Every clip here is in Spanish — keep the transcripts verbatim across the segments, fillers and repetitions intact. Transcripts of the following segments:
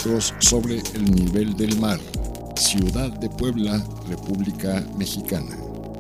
metros sobre el nivel del mar. Ciudad de Puebla, República Mexicana.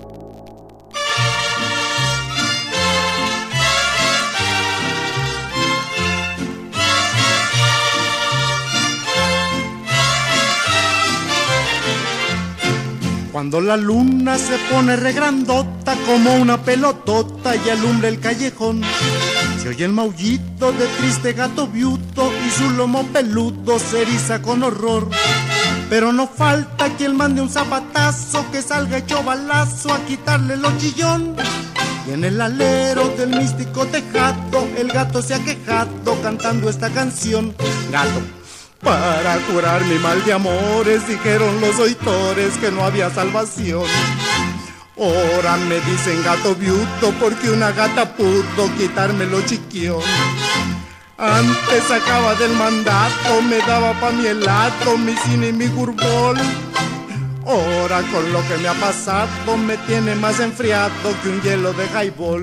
Cuando la luna se pone regrandota como una pelotota y alumbra el callejón, se oye el maullito de triste gato viuto y su lomo peludo se eriza con horror. Pero no falta quien mande un zapatazo que salga hecho balazo a quitarle lo chillón. Y en el alero del místico tejado el gato se ha quejado cantando esta canción. Gato, para curar mi mal de amores dijeron los oitores que no había salvación. Ahora me dicen gato viuto porque una gata pudo quitarme lo chiquión. Antes sacaba del mandato, me daba pa' mi helado, mi cine y mi gurbol. Ahora con lo que me ha pasado me tiene más enfriado que un hielo de highball.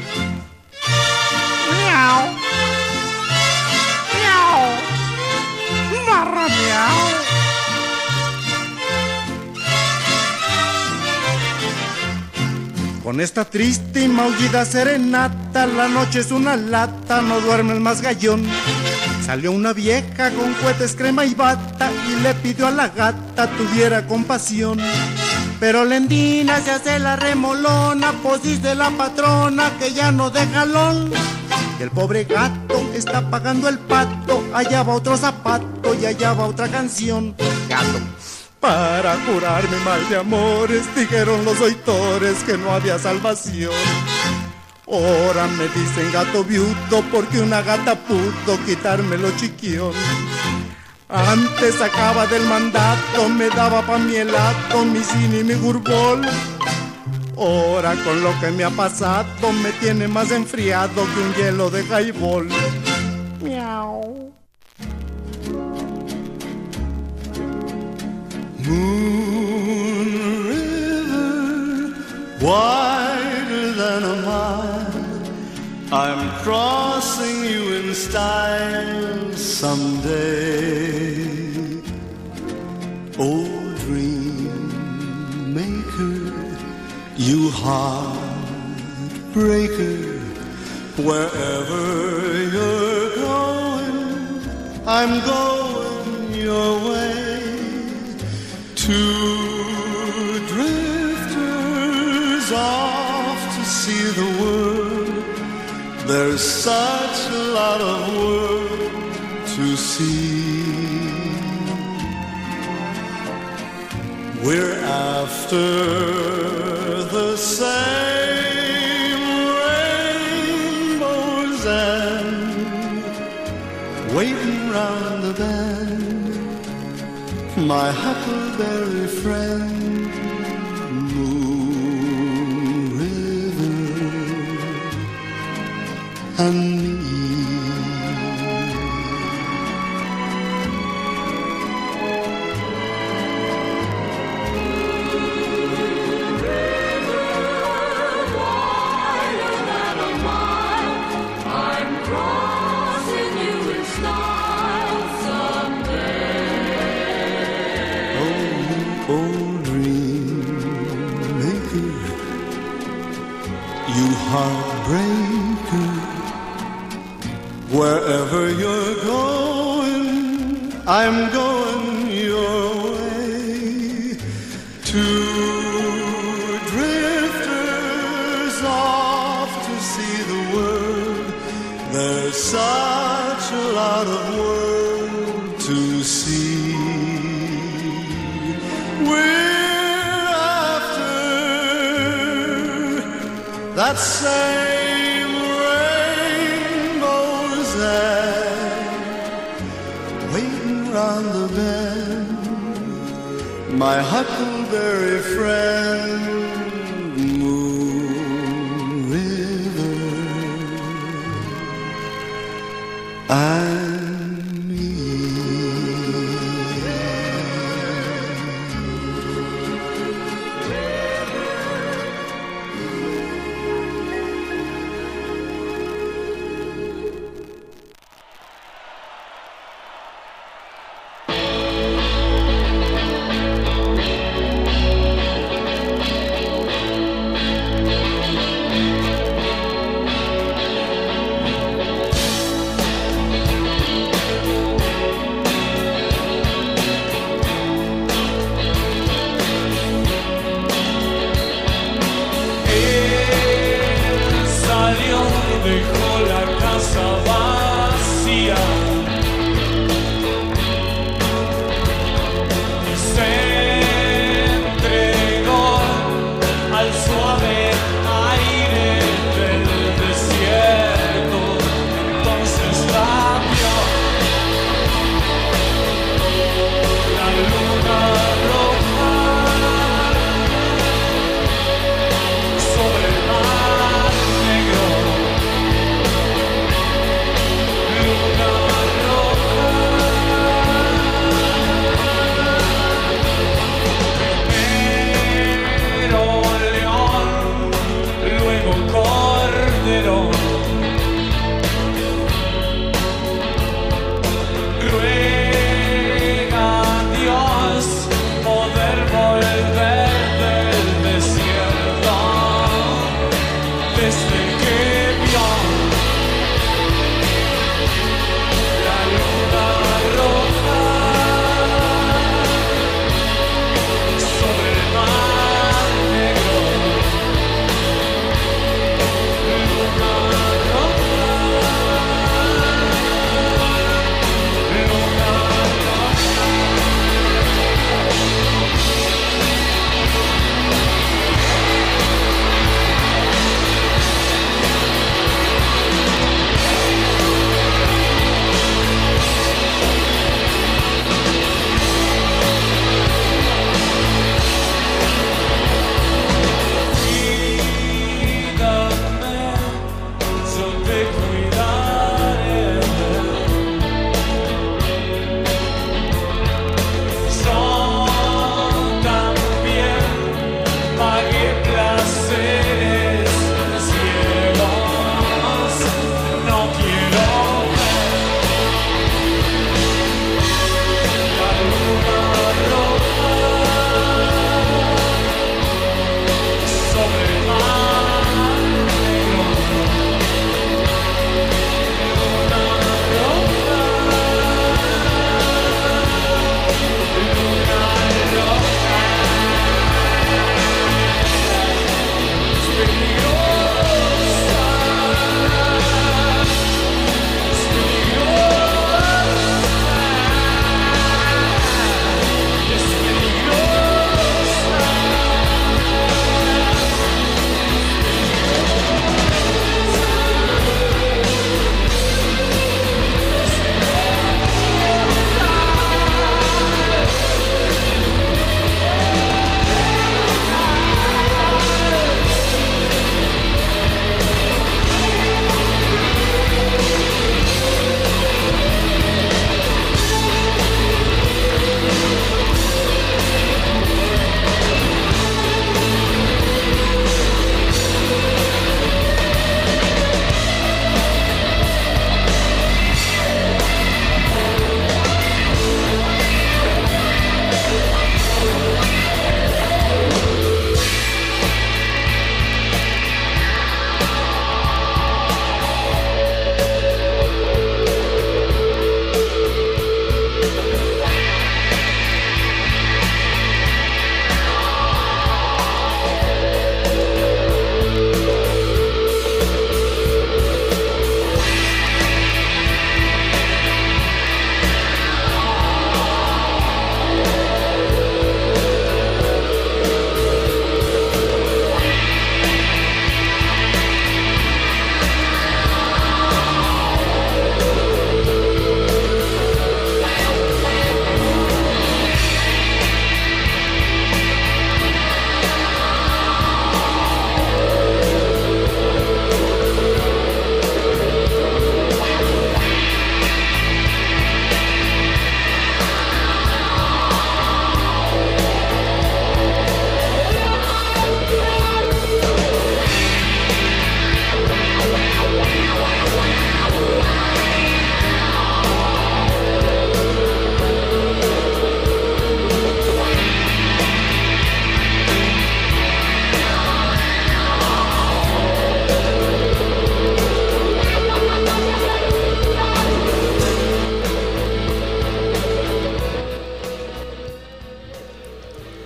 Miau, miau, barra miau. Con esta triste y maullida serenata, la noche es una lata, no duerme el más gallón. Salió una vieja con cohetes, crema y bata y le pidió a la gata tuviera compasión. Pero Lendina se hace la remolona, pues dice la patrona que ya no de jalón. Y el pobre gato está pagando el pato, allá va otro zapato y allá va otra canción. Gato, para curar mi mal de amores dijeron los oitores que no había salvación. Ahora me dicen gato viudo porque una gata pudo quitarme lo chiquión. Antes sacaba del mandato, me daba pa' mi helado, mi cine y mi gurbol. Ahora con lo que me ha pasado me tiene más enfriado que un hielo de highball. Miau. Moon river, wider than a mile, I'm crossing you in style someday. Oh, dream maker, you heartbreaker, wherever you're going, I'm going your way. Two drifters off to see the world. There's such a lot of world to see. We're after the same rainbows and waiting round the bend. My huckleberry friend, Moon River, and me. Heartbreaker, wherever you're going, I'm going your way. Two drifters off to see the world. There's such a lot of world to see. We're after that same rainbow's end, waiting round the bend. My huckleberry friend, Moon River, and me.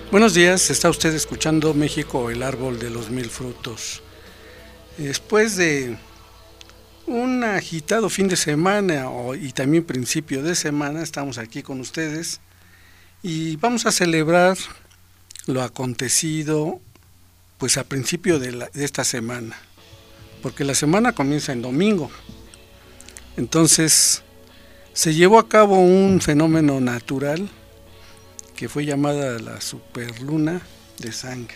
Buenos días, está usted escuchando México, el árbol de los mil frutos. Después de un agitado fin de semana o, y también principio de semana, estamos aquí con ustedes y vamos a celebrar lo acontecido pues a principio de, la, de esta semana, porque la semana comienza en domingo. Entonces se llevó a cabo un fenómeno natural que fue llamada la superluna de sangre.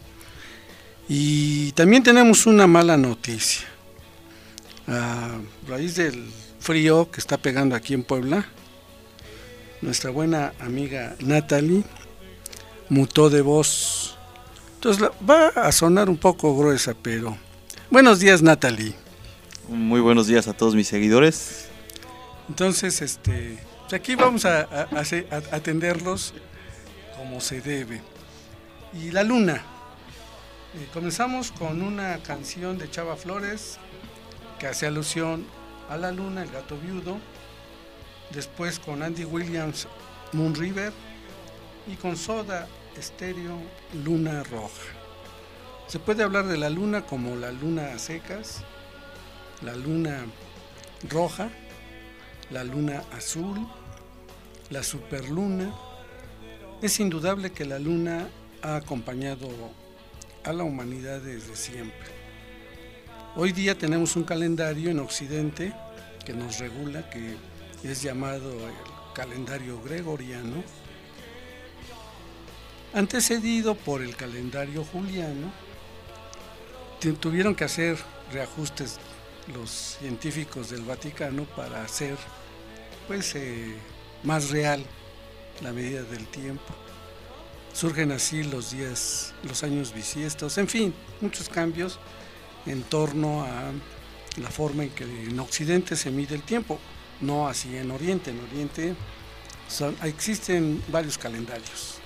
Y también tenemos una mala noticia. A raíz del frío que está pegando aquí en Puebla, nuestra buena amiga Natalie mutó de voz. Entonces va a sonar un poco gruesa, pero... Buenos días, Natalie. Muy buenos días a todos mis seguidores. Entonces, este, pues aquí vamos a, a, a, a atenderlos como se debe. Y la luna. Eh, comenzamos con una canción de Chava Flores que hace alusión a la luna, el gato viudo. Después con Andy Williams, Moon River. Y con Soda Stereo, Luna Roja. Se puede hablar de la luna como la luna a secas, la luna roja, la luna azul, la superluna. Es indudable que la luna ha acompañado a la humanidad desde siempre. Hoy día tenemos un calendario en Occidente que nos regula, que es llamado el calendario gregoriano, antecedido por el calendario juliano. Tuvieron que hacer reajustes los científicos del Vaticano para hacer pues eh, más real la medida del tiempo. Surgen así los días, los años bisiestos, en fin, muchos cambios en torno a la forma en que en Occidente se mide el tiempo, no así en Oriente. En Oriente son, existen varios calendarios.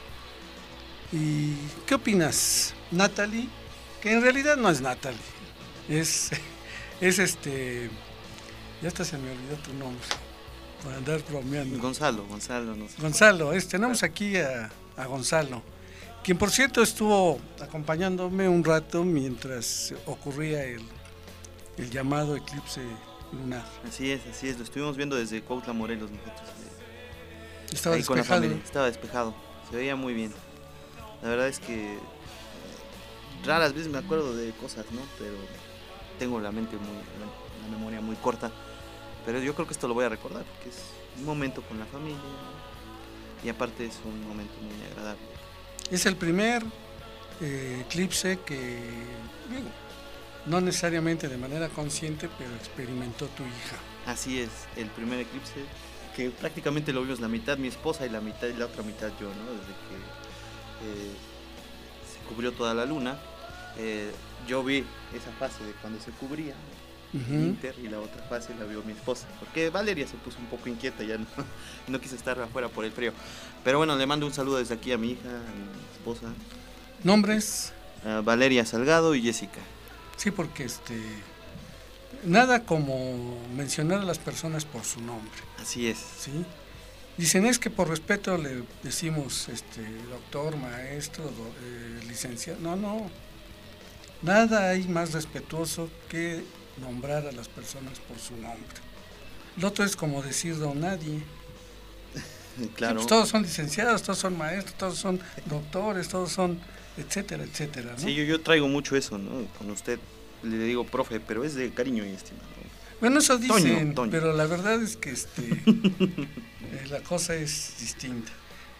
¿Y qué opinas, Natalie? Que en realidad no es Natalie, es, es este, ya hasta se me olvidó tu nombre, para andar bromeando. Gonzalo, Gonzalo. No sé. Gonzalo, es, tenemos aquí a, a Gonzalo, quien por cierto estuvo acompañándome un rato mientras ocurría el, el llamado eclipse lunar. Así es, así es, lo estuvimos viendo desde Cuautla, Morelos nosotros. Estaba ahí despejado. Con la familia, estaba despejado, se veía muy bien. La verdad es que raras veces me acuerdo de cosas, ¿no? Pero tengo la mente muy, la memoria muy corta. Pero yo creo que esto lo voy a recordar porque es un momento con la familia, ¿no? Y aparte es un momento muy agradable. Es el primer eh, eclipse que, digo, no necesariamente de manera consciente, pero experimentó tu hija. Así es, el primer eclipse que prácticamente lo vimos la mitad mi esposa y la mitad y la otra mitad yo, ¿no? Desde que eh, se cubrió toda la luna. Eh, yo vi esa fase de cuando se cubría, uh-huh. Inter, y la otra fase la vio mi esposa, porque Valeria se puso un poco inquieta, ya no, no quiso estar afuera por el frío. Pero bueno, le mando un saludo desde aquí a mi hija, a mi esposa. ¿Nombres? Uh, Valeria Salgado y Jessica. Sí, porque este nada como mencionar a las personas por su nombre. Así es. ¿Sí? Dicen es que por respeto le decimos este doctor, maestro, do, eh, licenciado. No, no. Nada hay más respetuoso que nombrar a las personas por su nombre. Lo otro es como decir don nadie. Claro. Sí, pues todos son licenciados, todos son maestros, todos son doctores, todos son etcétera, etcétera, ¿no? Sí, yo, yo traigo mucho eso, ¿no? Con usted le digo profe, pero es de cariño y estima, ¿no? Bueno, eso dicen, Toño, Toño. Pero la verdad es que este eh, la cosa es distinta.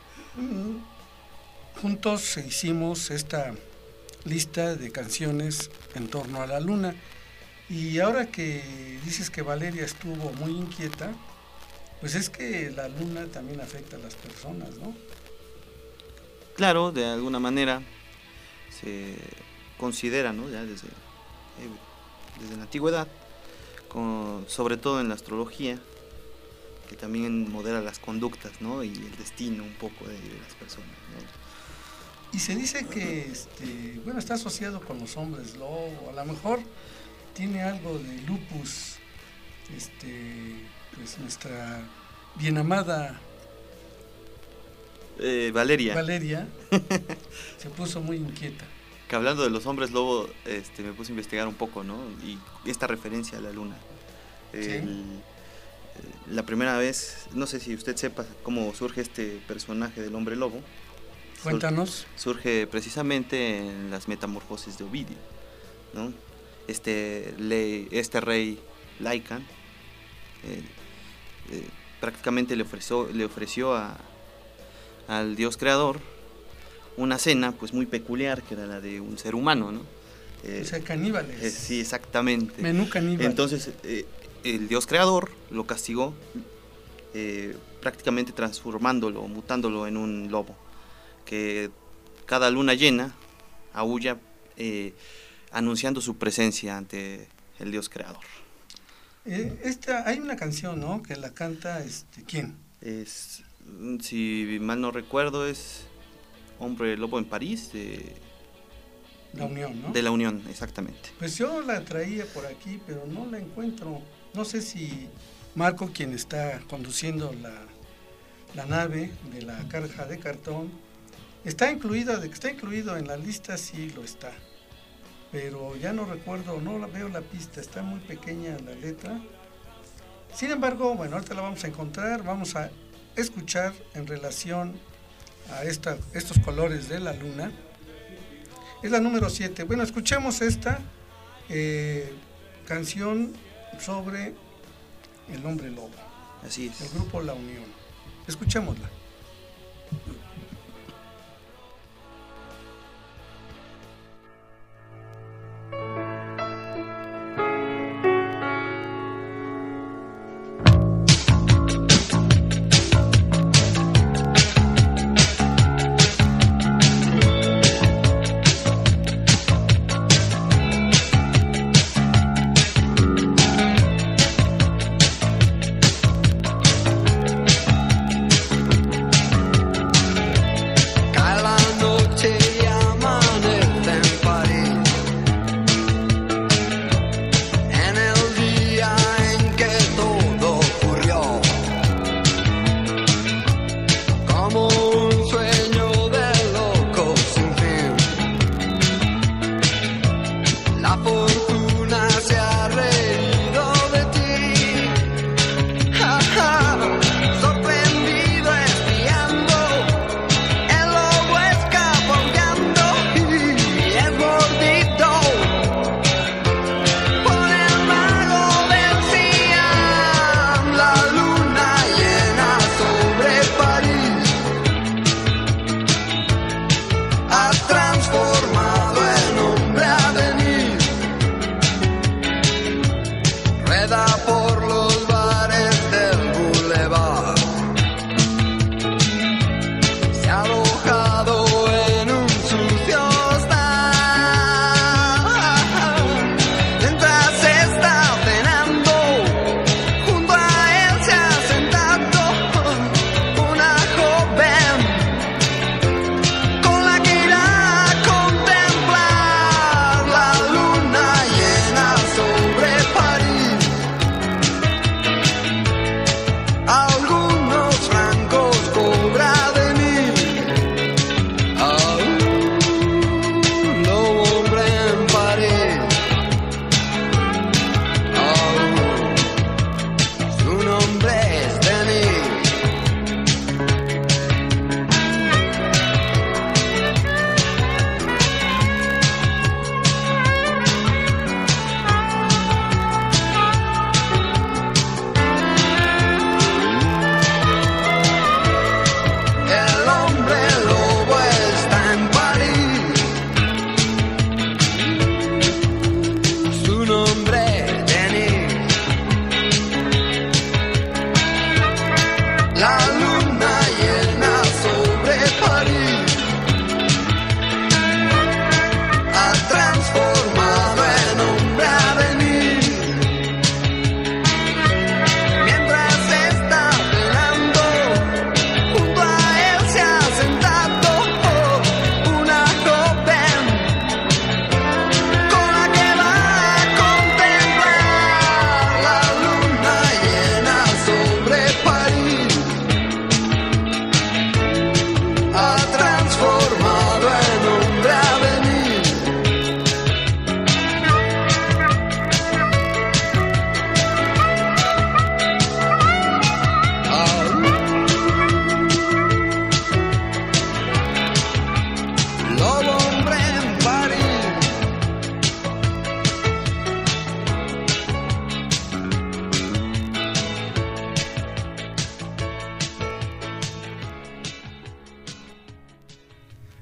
Juntos hicimos esta lista de canciones en torno a la luna. Y ahora que dices que Valeria estuvo muy inquieta, pues es que la luna también afecta a las personas, ¿no? Claro, de alguna manera se considera, ¿no? Ya desde, eh, desde la antigüedad, con, sobre todo en la astrología, que también modela las conductas, ¿no? Y el destino un poco de, de las personas, ¿no? Y se dice que, este, bueno, está asociado con los hombres lobo, a lo mejor tiene algo de lupus, este, pues nuestra bien amada Eh, Valeria. Valeria se puso muy inquieta. Que hablando de los hombres lobo, este, me puse a investigar un poco, ¿no? Y esta referencia a la luna. Sí. El, la primera vez, no sé si usted sepa cómo surge este personaje del hombre lobo. Cuéntanos. Surge precisamente en las metamorfosis de Ovidio, ¿no? Este, le, este rey Lycan eh, eh, prácticamente le ofreció, le ofreció a, al dios creador una cena pues muy peculiar, que era la de un ser humano, ¿no? Eh, O sea, caníbales. eh, sí, exactamente. Menú caníbal. Entonces, eh, el dios creador lo castigó, eh, prácticamente transformándolo, mutándolo en un lobo, que cada luna llena aúlla, eh, anunciando su presencia ante el dios creador. Eh, esta, hay una canción, ¿no? Que la canta, este, ¿quién? Es, si mal no recuerdo, es Hombre Lobo en París, de La Unión, ¿no? De La Unión, exactamente. Pues yo la traía por aquí, pero no la encuentro. No sé si Marco, quien está conduciendo la, la nave de la caja de cartón, está incluido, de que está incluido en la lista, sí lo está. Pero ya no recuerdo, no la veo la pista, está muy pequeña la letra. Sin embargo, bueno, ahorita la vamos a encontrar, vamos a escuchar en relación a esta, estos colores de la luna. Es la número siete. Bueno, escuchemos esta eh, canción sobre el hombre lobo. Así es. El grupo La Unión. Escuchémosla.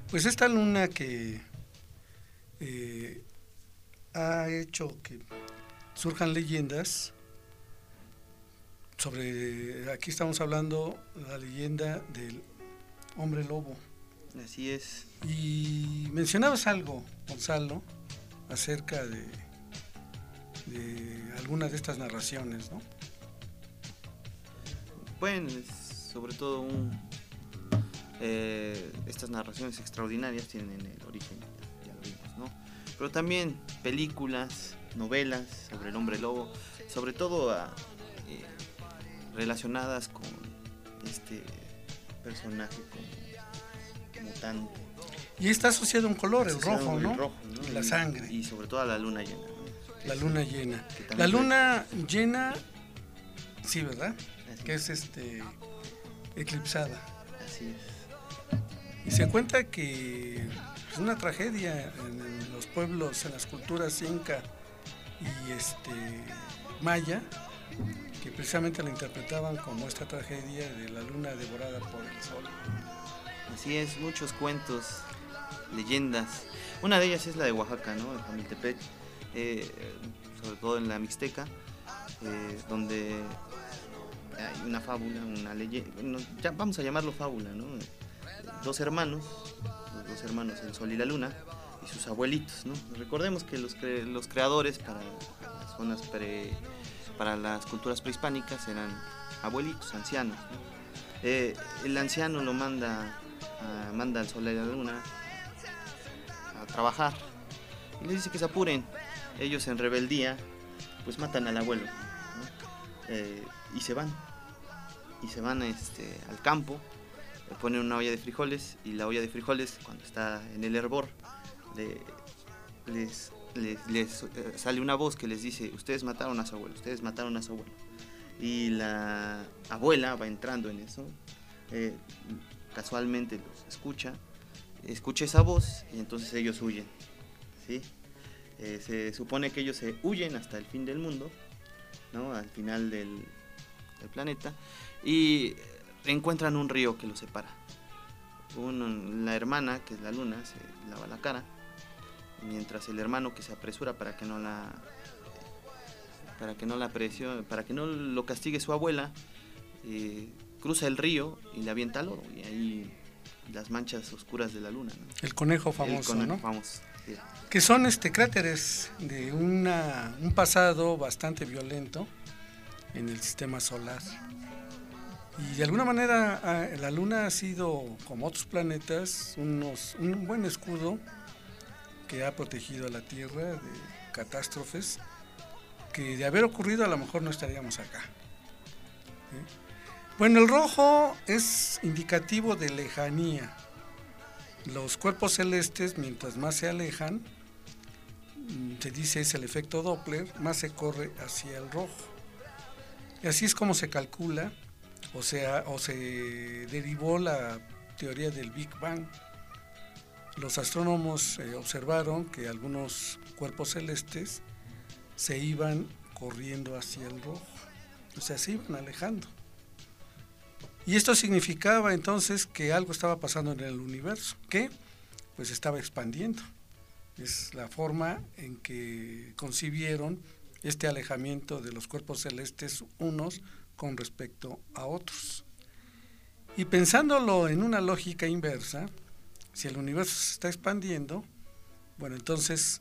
Pues esta luna que eh, ha hecho que surjan leyendas sobre, aquí estamos hablando la leyenda del hombre lobo. Así es. Y mencionabas algo, Gonzalo, acerca de, de algunas de estas narraciones, ¿no? Bueno, es sobre todo un, eh, estas narraciones extraordinarias tienen el origen, ya lo vimos, ¿no? Pero también películas, novelas sobre el hombre lobo, sobre todo a, eh, relacionadas con este personaje como, como tan... Y está asociado a un color, el asociado rojo, el ¿no? rojo, ¿no? La Y- sangre. Y sobre todo a la luna llena, ¿no? La luna llena. que también La fue- luna llena, sí, ¿verdad? Así Que es este eclipsada. Así es. Y se cuenta que es una tragedia en, en los pueblos, en las culturas inca y este maya, que precisamente la interpretaban como esta tragedia de la luna devorada por el sol. Así es, muchos cuentos, leyendas. Una de ellas es la de Oaxaca, ¿no? En Jamiltepec, eh, sobre todo en la Mixteca, eh, donde hay una fábula, una leyenda, bueno, ya vamos a llamarlo fábula, ¿no? Dos hermanos, los dos hermanos, el sol y la luna, y sus abuelitos, ¿no? Recordemos que los, cre los creadores para las zonas pre, para las culturas prehispánicas eran abuelitos, ancianos, ¿no? Eh, el anciano lo manda, a, manda al sol y a la luna a trabajar y les dice que se apuren. Ellos en rebeldía pues matan al abuelo, ¿no? eh, y se van y se van este, al campo, le ponen una olla de frijoles y la olla de frijoles cuando está en el hervor le, les, les, les eh, sale una voz que les dice: ustedes mataron a su abuelo, ustedes mataron a su abuelo. Y la abuela va entrando en eso, eh, casualmente los escucha, escucha esa voz y entonces ellos huyen, ¿sí? Eh, se supone que ellos se huyen hasta el fin del mundo, ¿no? Al final del, del planeta, y encuentran un río que los separa. Un, la hermana, que es la luna, se lava la cara, mientras el hermano, que se apresura para que no la para que no la presione, para que no lo castigue su abuela, eh, cruza el río y le avienta lodo, y ahí las manchas oscuras de la luna, ¿no? El conejo famoso, El conejo ¿no? famoso, sí. Que son este cráteres de una, un pasado bastante violento en el sistema solar. Y de alguna manera a, la luna ha sido, como otros planetas, unos, un buen escudo que ha protegido a la Tierra de catástrofes que de haber ocurrido a lo mejor no estaríamos acá. ¿Sí? Bueno, el rojo es indicativo de lejanía. Los cuerpos celestes, mientras más se alejan, se dice es el efecto Doppler, más se corre hacia el rojo. Y así es como se calcula, o sea, o se derivó la teoría del Big Bang. Los astrónomos eh, observaron que algunos cuerpos celestes se iban corriendo hacia el rojo, o sea, se iban alejando. Y esto significaba entonces que algo estaba pasando en el universo, que pues estaba expandiendo. Es la forma en que concibieron este alejamiento de los cuerpos celestes unos con respecto a otros. Y pensándolo en una lógica inversa, si el universo se está expandiendo, bueno, entonces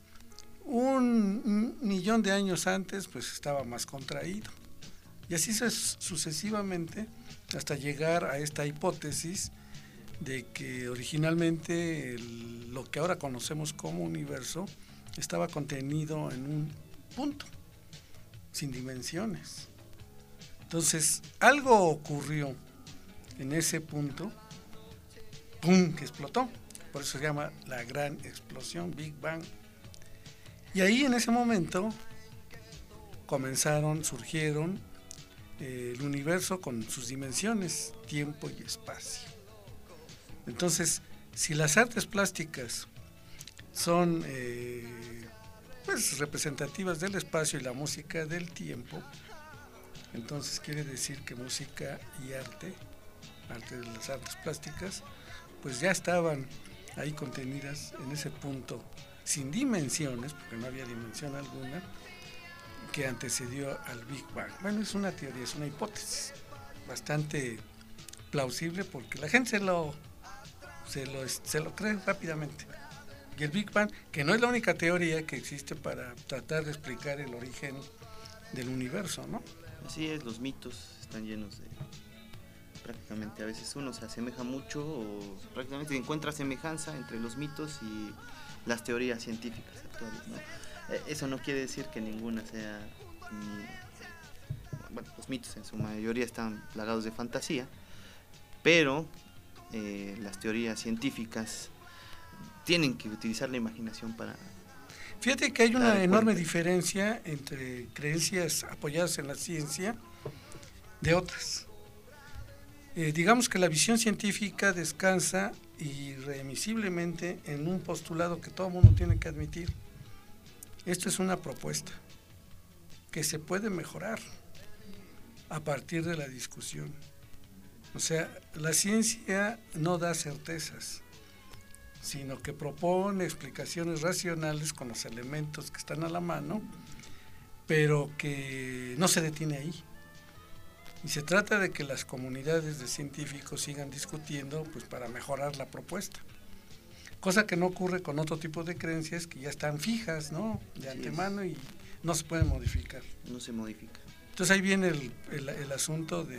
un millón de años antes pues estaba más contraído. Y así sucesivamente hasta llegar a esta hipótesis de que originalmente el, lo que ahora conocemos como universo estaba contenido en un punto, sin dimensiones. Entonces, algo ocurrió en ese punto, ¡pum!, que explotó. Por eso se llama la gran explosión, Big Bang. Y ahí en ese momento comenzaron, surgieron eh, el universo con sus dimensiones, tiempo y espacio. Entonces, si las artes plásticas son eh, pues, representativas del espacio y la música del tiempo, entonces quiere decir que música y arte, arte de las artes plásticas, pues ya estaban ahí contenidas en ese punto, sin dimensiones, porque no había dimensión alguna, que antecedió al Big Bang. Bueno, es una teoría, es una hipótesis bastante plausible, porque la gente se lo, se lo, se lo cree rápidamente. Y el Big Bang, que no es la única teoría que existe para tratar de explicar el origen del universo, ¿no? Así es, los mitos están llenos de... prácticamente a veces uno se asemeja mucho o prácticamente encuentra semejanza entre los mitos y las teorías científicas actuales, ¿no? Eh, eso no quiere decir que ninguna sea... Ni, bueno, los mitos en su mayoría están plagados de fantasía, pero eh, las teorías científicas tienen que utilizar la imaginación para... Fíjate que hay una enorme diferencia entre creencias apoyadas en la ciencia de otras. Eh, digamos que la visión científica descansa irremisiblemente en un postulado que todo el mundo tiene que admitir. Esto es una propuesta que se puede mejorar a partir de la discusión. O sea, la ciencia no da certezas, sino que propone explicaciones racionales con los elementos que están a la mano, pero que no se detiene ahí. Y se trata de que las comunidades de científicos sigan discutiendo, pues, para mejorar la propuesta. Cosa que no ocurre con otro tipo de creencias que ya están fijas, ¿no? De antemano y no se pueden modificar. No se modifica. Entonces ahí viene el, el, el asunto de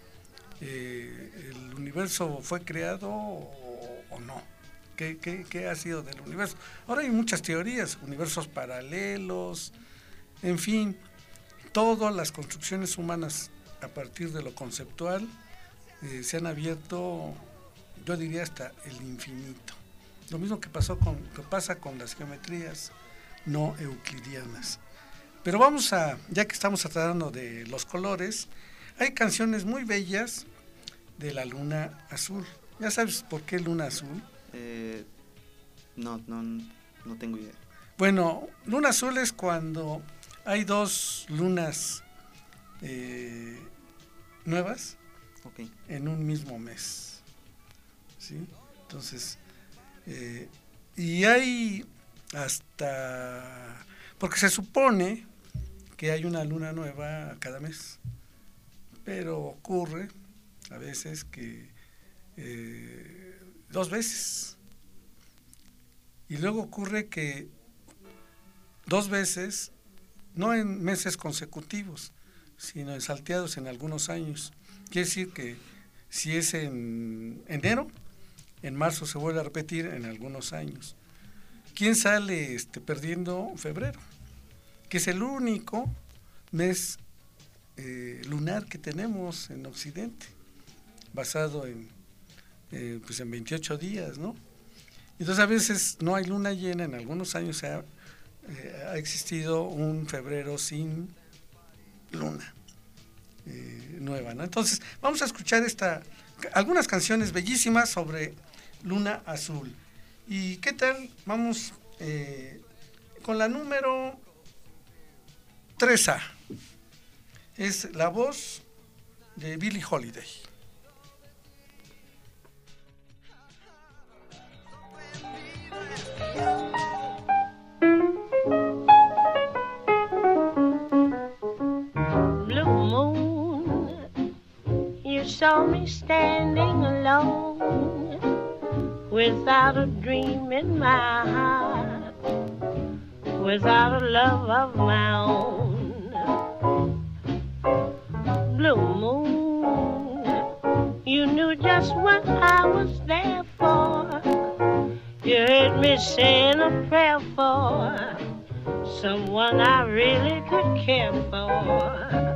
eh, ¿el universo fue creado o, o no? ¿Qué, qué, ¿Qué ha sido del universo? Ahora hay muchas teorías, universos paralelos, en fin, todas las construcciones humanas a partir de lo conceptual eh, se han abierto, yo diría, hasta el infinito. Lo mismo que pasó con, que pasa con las geometrías no euclidianas. Pero vamos a, ya que estamos tratando de los colores, hay canciones muy bellas de la luna azul. ¿Ya sabes por qué luna azul? Eh, no, no, no tengo idea. Bueno, luna azul es cuando hay dos lunas eh, nuevas, okay, en un mismo mes, ¿sí? Entonces, eh, y hay hasta, porque se supone que hay una luna nueva cada mes, pero ocurre a veces que eh, dos veces, y luego ocurre que dos veces, no en meses consecutivos, sino en salteados en algunos años. Quiere decir que si es en enero, en marzo se vuelve a repetir en algunos años. ¿Quién sale este, perdiendo? Febrero, que es el único mes eh, lunar que tenemos en Occidente, basado en, eh, pues en veintiocho días, ¿no? Entonces a veces no hay luna llena, en algunos años se ha, eh, ha existido un febrero sin luna eh, nueva, ¿no? Entonces vamos a escuchar esta, algunas canciones bellísimas sobre luna azul. ¿Y qué tal? Vamos eh, con la número tres A. Es la voz de Billie Holiday. Blue moon, you saw me standing alone, without a dream in my heart, without a love of my own. Blue moon, you knew just what I was there for. You heard me saying a prayer for someone I really could care for.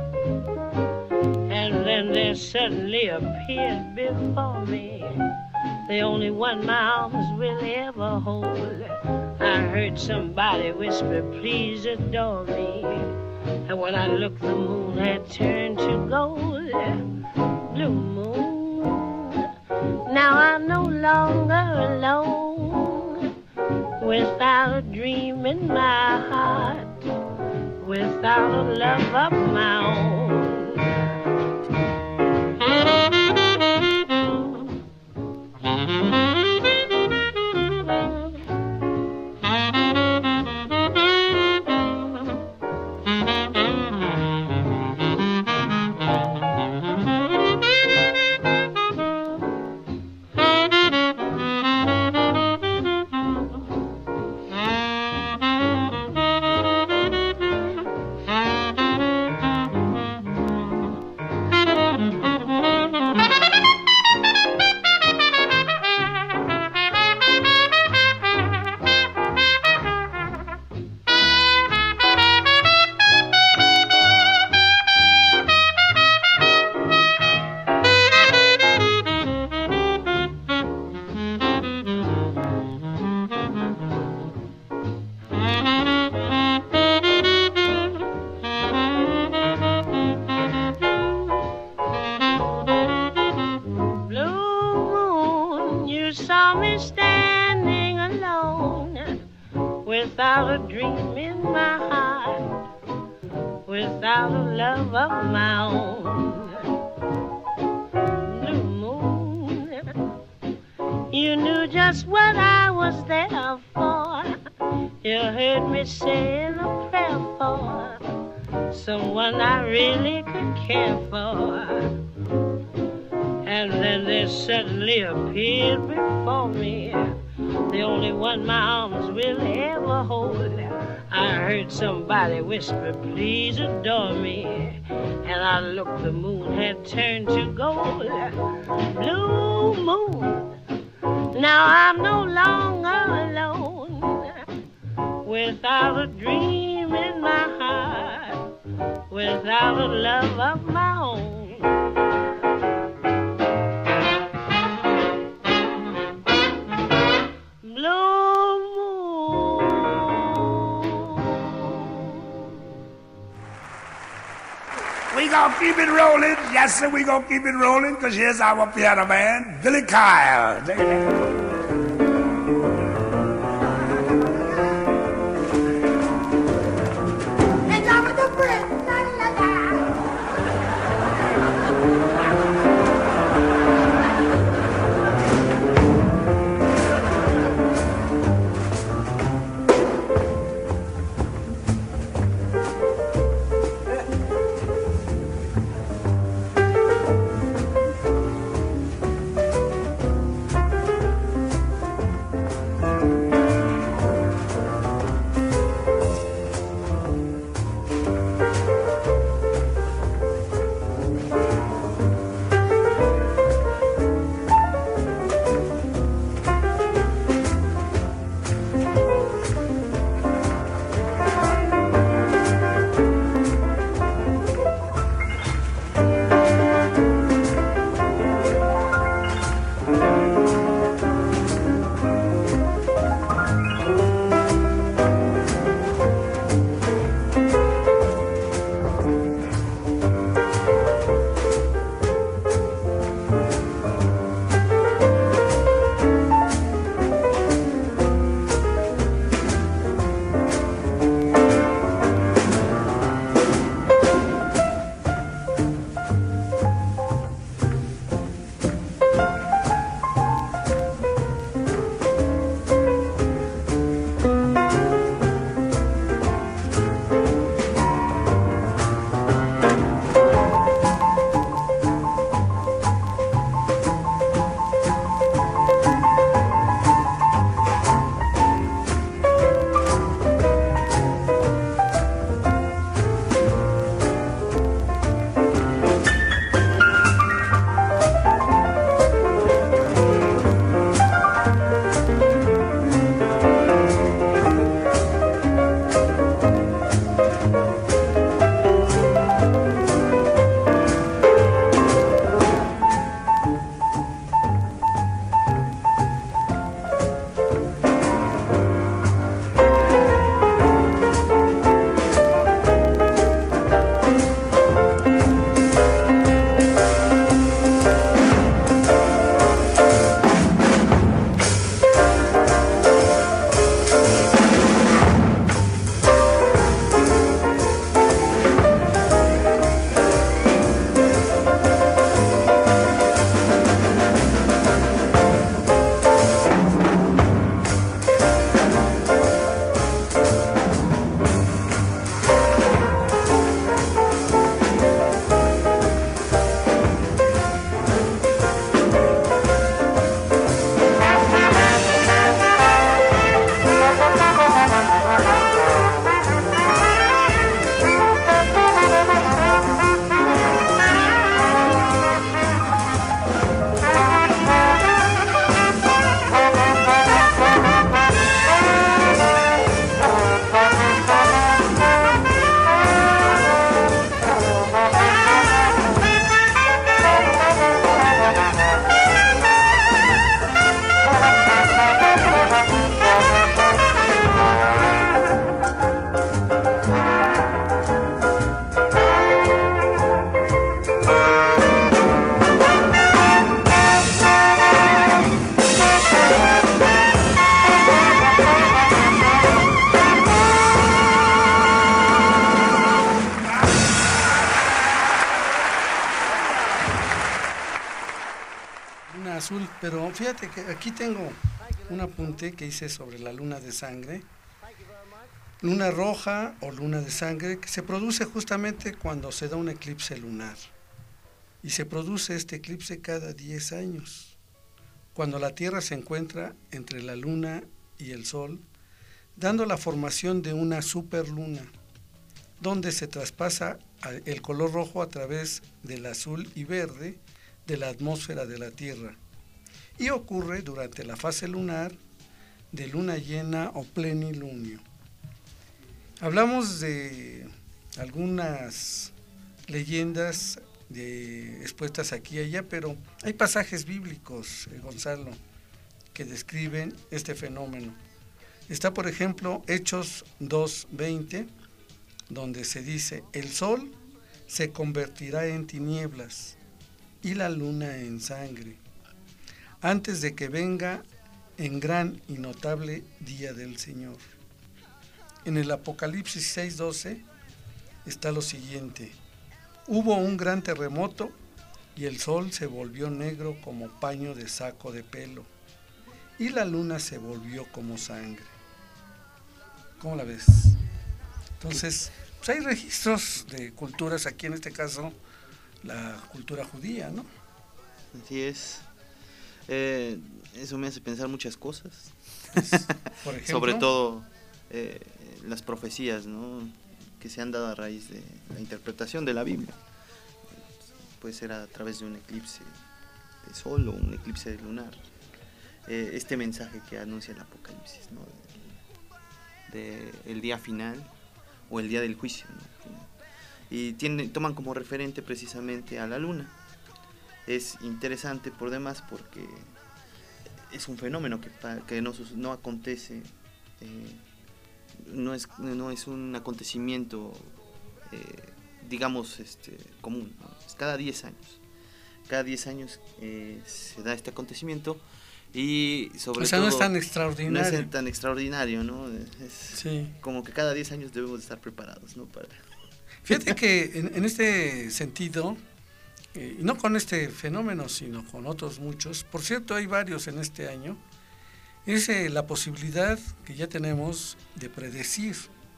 And then there suddenly appeared before me the only one my arms will ever hold. I heard somebody whisper, please adore me. And when I looked, the moon had turned to gold. Blue moon, now I'm no longer alone, without a dream in my heart, without a love of my own. You saw me standing alone, without a dream in my heart, without a love of my own. Blue moon, you knew just what I was there for. You heard me saying a prayer for someone I really could care for. And then there suddenly appeared before me, the only one my arms will ever hold. I heard somebody whisper, please adore me. And I looked, the moon had turned to gold. Blue moon, now I'm no longer alone, without a dream in my heart, without a love of my own. We gonna keep it rolling. Yes, sir, we gonna keep it rolling, because here's our piano man, Billy Kyle. Take it. pero fíjate que aquí tengo un apunte que hice sobre la luna de sangre. Luna roja o luna de sangre que se produce justamente cuando se da un eclipse lunar. Y se produce este eclipse cada diez años, cuando la Tierra se encuentra entre la luna y el sol, dando la formación de una superluna, donde se traspasa el color rojo a través del azul y verde de la atmósfera de la Tierra. Y ocurre durante la fase lunar de luna llena o plenilunio. Hablamos de algunas leyendas de, expuestas aquí y allá, pero hay pasajes bíblicos, eh, Gonzalo, que describen este fenómeno. Está, por ejemplo, Hechos dos veinte, donde se dice: el sol se convertirá en tinieblas y la luna en sangre, antes de que venga en gran y notable día del Señor. En el Apocalipsis seis doce está lo siguiente: hubo un gran terremoto y el sol se volvió negro como paño de saco de pelo y la luna se volvió como sangre. ¿Cómo la ves? Entonces, pues hay registros de culturas, aquí en este caso la cultura judía, ¿no? Así es. Eh, eso me hace pensar muchas cosas. Pues, por ejemplo, sobre todo eh, las profecías, ¿no?, que se han dado a raíz de la interpretación de la Biblia. Puede ser a través de un eclipse de sol o un eclipse lunar. Eh, este mensaje que anuncia el Apocalipsis, ¿no?, de, de el día final o el día del juicio, ¿no? Y tiene, toman como referente precisamente a la luna. Es interesante por demás porque es un fenómeno que, que no, no acontece, eh, no, es, no es un acontecimiento, eh, digamos, este, común, ¿no? Es cada diez años. Cada diez años eh, se da este acontecimiento y sobre o sea, todo... no es tan extraordinario. No es tan extraordinario, ¿no? Es sí. Como que cada diez años debemos estar preparados, ¿no? Para... Fíjate que en, en este sentido... Eh, no con este fenómeno, sino con otros muchos. Por cierto, hay varios en este año. Es eh, la posibilidad que ya tenemos de predecir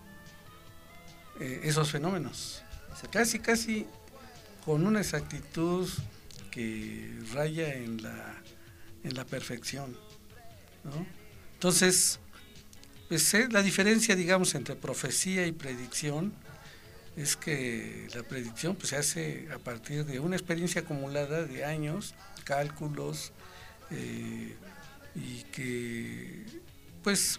eh, esos fenómenos. Casi, casi con una exactitud que raya en la, en la perfección, ¿no? Entonces, pues, eh, la diferencia, digamos, entre profecía y predicción es que la predicción pues, se hace a partir de una experiencia acumulada de años, cálculos, eh, y que pues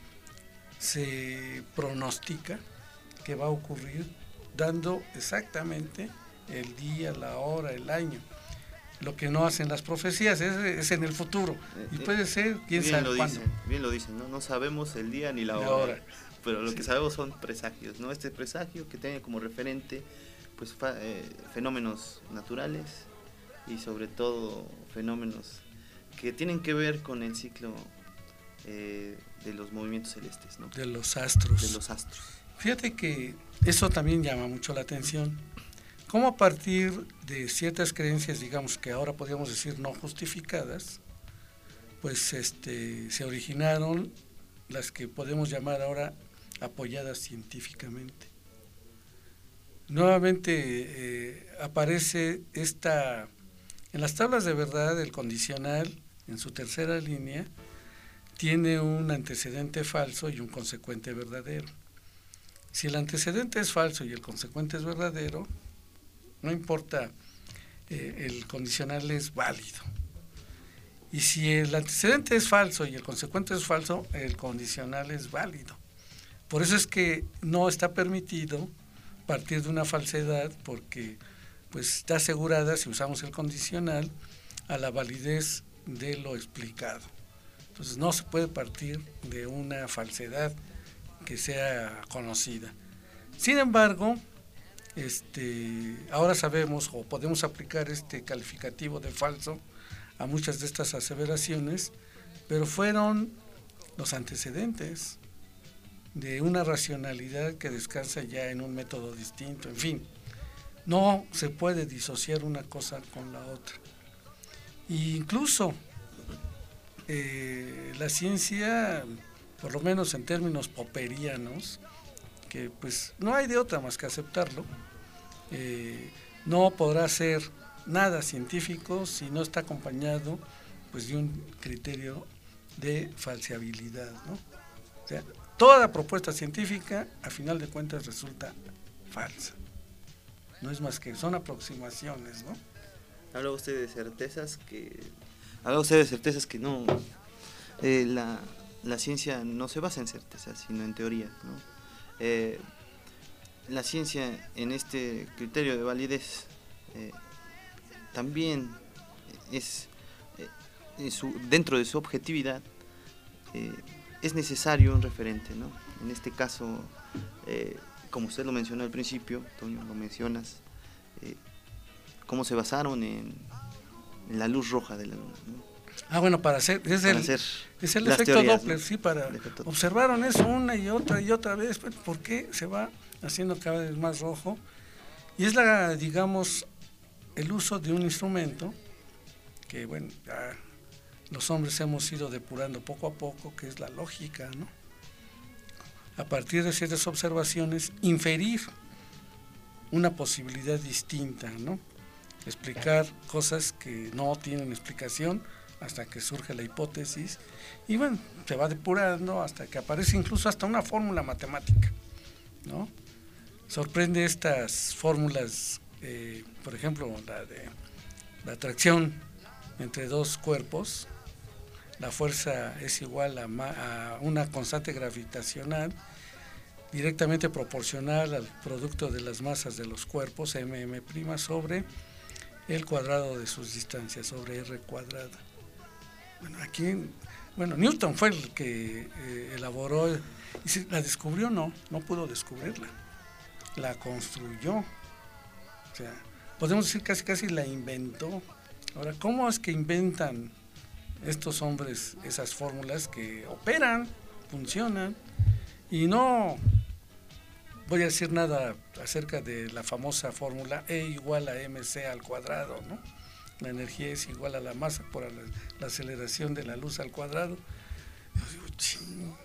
se pronostica que va a ocurrir dando exactamente el día, la hora, el año. Lo que no hacen las profecías es, es en el futuro, y puede ser quién bien sabe lo cuándo. Dicen, bien lo dicen, ¿no? No sabemos el día ni la, la hora. hora. Pero lo sí. que sabemos son presagios, ¿no? Este presagio que tiene como referente pues fa, eh, fenómenos naturales y sobre todo fenómenos que tienen que ver con el ciclo eh, de los movimientos celestes, ¿no? De los astros. De los astros. Fíjate que eso también llama mucho la atención. Cómo a partir de ciertas creencias, digamos que ahora podríamos decir no justificadas, pues este se originaron las que podemos llamar ahora apoyadas científicamente. Nuevamente eh, aparece esta, en las tablas de verdad, el condicional, en su tercera línea, tiene un antecedente falso y un consecuente verdadero. Si el antecedente es falso y el consecuente es verdadero, no importa, eh, el condicional es válido. Y si el antecedente es falso y el consecuente es falso, el condicional es válido. Por eso es que no está permitido partir de una falsedad, porque pues está asegurada, si usamos el condicional, a la validez de lo explicado. Entonces no se puede partir de una falsedad que sea conocida. Sin embargo, este, ahora sabemos o podemos aplicar este calificativo de falso a muchas de estas aseveraciones, pero fueron los antecedentes de una racionalidad que descansa ya en un método distinto. En fin, no se puede disociar una cosa con la otra. E incluso eh, la ciencia, por lo menos en términos popperianos, que pues no hay de otra más que aceptarlo, eh, no podrá ser nada científico si no está acompañado pues de un criterio de falseabilidad, ¿no? O sea, toda propuesta científica a final de cuentas resulta falsa. No es más que son aproximaciones, ¿no? Habla usted de certezas que habla usted de certezas que no eh, la, la ciencia no se basa en certezas, sino en teorías, ¿no? Eh, la ciencia en este criterio de validez eh, también es, eh, en su, dentro de su objetividad eh, es necesario un referente, ¿no? En este caso, eh, como usted lo mencionó al principio, Toño, lo mencionas, eh, cómo se basaron en, en la luz roja de la luna, ¿no? Ah, bueno, para hacer, es para el, hacer es el las efecto teorías, Doppler, ¿no? sí, para efecto... observaron eso una y otra y otra vez, pues, ¿por qué se va haciendo cada vez más rojo? Y es la, digamos, el uso de un instrumento que, bueno, ya los hombres hemos ido depurando poco a poco, que es la lógica, ¿no? A partir de ciertas observaciones, inferir una posibilidad distinta, ¿no? Explicar cosas que no tienen explicación hasta que surge la hipótesis y bueno, se va depurando hasta que aparece incluso hasta una fórmula matemática, ¿no? Sorprende estas fórmulas, eh, por ejemplo, la de la atracción entre dos cuerpos, la fuerza es igual a, ma, a una constante gravitacional directamente proporcional al producto de las masas de los cuerpos, mm' sobre el cuadrado de sus distancias, sobre r cuadrada. Bueno, aquí, bueno, Newton fue el que eh, elaboró, y si la descubrió, no, no pudo descubrirla, la construyó, o sea, podemos decir casi casi la inventó. Ahora, ¿cómo es que inventan estos hombres esas fórmulas que operan, funcionan, y no voy a decir nada acerca de la famosa fórmula E igual a mc al cuadrado, ¿no? La energía es igual a la masa por la, la aceleración de la luz al cuadrado. Yo digo, ching,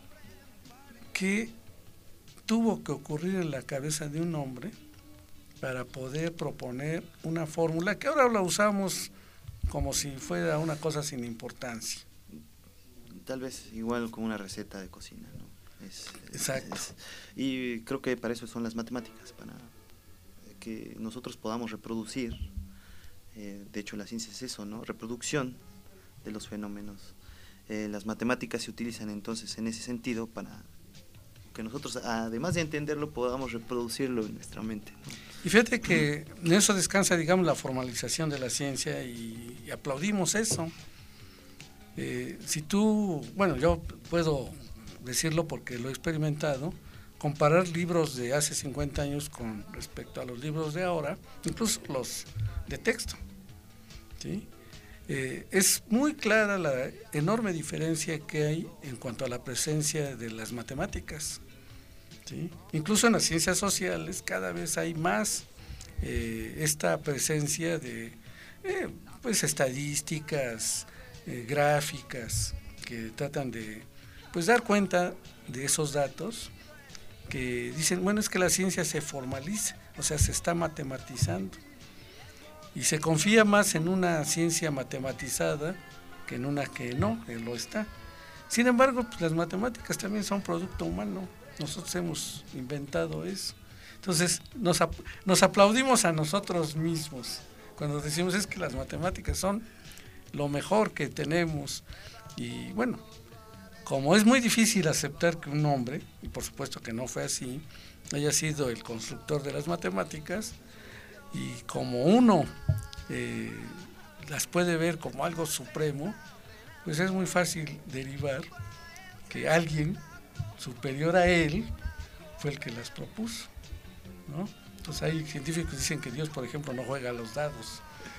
¿qué tuvo que ocurrir en la cabeza de un hombre para poder proponer una fórmula que ahora la usamos como si fuera una cosa sin importancia? Tal vez igual como una receta de cocina, ¿no? Es, Exacto. Es, y creo que para eso son las matemáticas, para que nosotros podamos reproducir. Eh, de hecho, la ciencia es eso, ¿no? Reproducción de los fenómenos. Eh, las matemáticas se utilizan entonces en ese sentido para que nosotros, además de entenderlo, podamos reproducirlo en nuestra mente, ¿no? Y fíjate que en eso descansa, digamos, la formalización de la ciencia y, y aplaudimos eso. Eh, si tú, bueno, yo puedo decirlo porque lo he experimentado, comparar libros de hace cincuenta años con respecto a los libros de ahora, incluso los de texto, ¿sí? Eh, es muy clara la enorme diferencia que hay en cuanto a la presencia de las matemáticas, ¿sí? Incluso en las ciencias sociales cada vez hay más eh, esta presencia de eh, pues estadísticas, eh, gráficas que tratan de pues dar cuenta de esos datos, que dicen, bueno, es que la ciencia se formaliza, o sea, se está matematizando. Y se confía más en una ciencia matematizada que en una que no, que lo está. Sin embargo, pues las matemáticas también son producto humano. Nosotros hemos inventado eso. Entonces, nos, ap- nos aplaudimos a nosotros mismos cuando decimos es que las matemáticas son lo mejor que tenemos. Y bueno, como es muy difícil aceptar que un hombre, y por supuesto que no fue así, haya sido el constructor de las matemáticas, y como uno eh, las puede ver como algo supremo, pues es muy fácil derivar que alguien superior a él fue el que las propuso, ¿no? Entonces hay científicos que dicen que Dios, por ejemplo, no juega a los dados.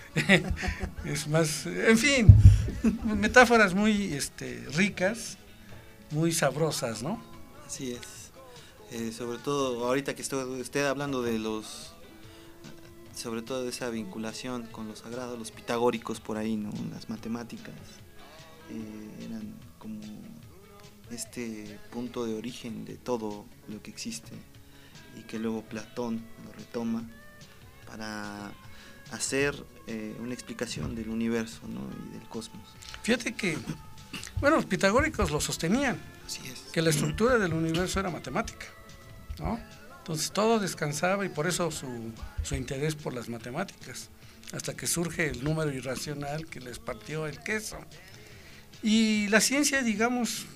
Es más, en fin, metáforas muy este, ricas, muy sabrosas, ¿no? Así es. Eh, sobre todo ahorita que estoy, esté hablando de los, sobre todo de esa vinculación con lo sagrado, los pitagóricos por ahí, ¿no? Las matemáticas. eh, eran como este punto de origen de todo lo que existe, y que luego Platón lo retoma para hacer eh, una explicación del universo, ¿no? Y del cosmos. Fíjate que, bueno, los pitagóricos lo sostenían, Así es. que la estructura del universo era matemática, ¿no? Entonces todo descansaba, y por eso su, su interés por las matemáticas, hasta que surge el número irracional que les partió el queso. Y la ciencia, digamos,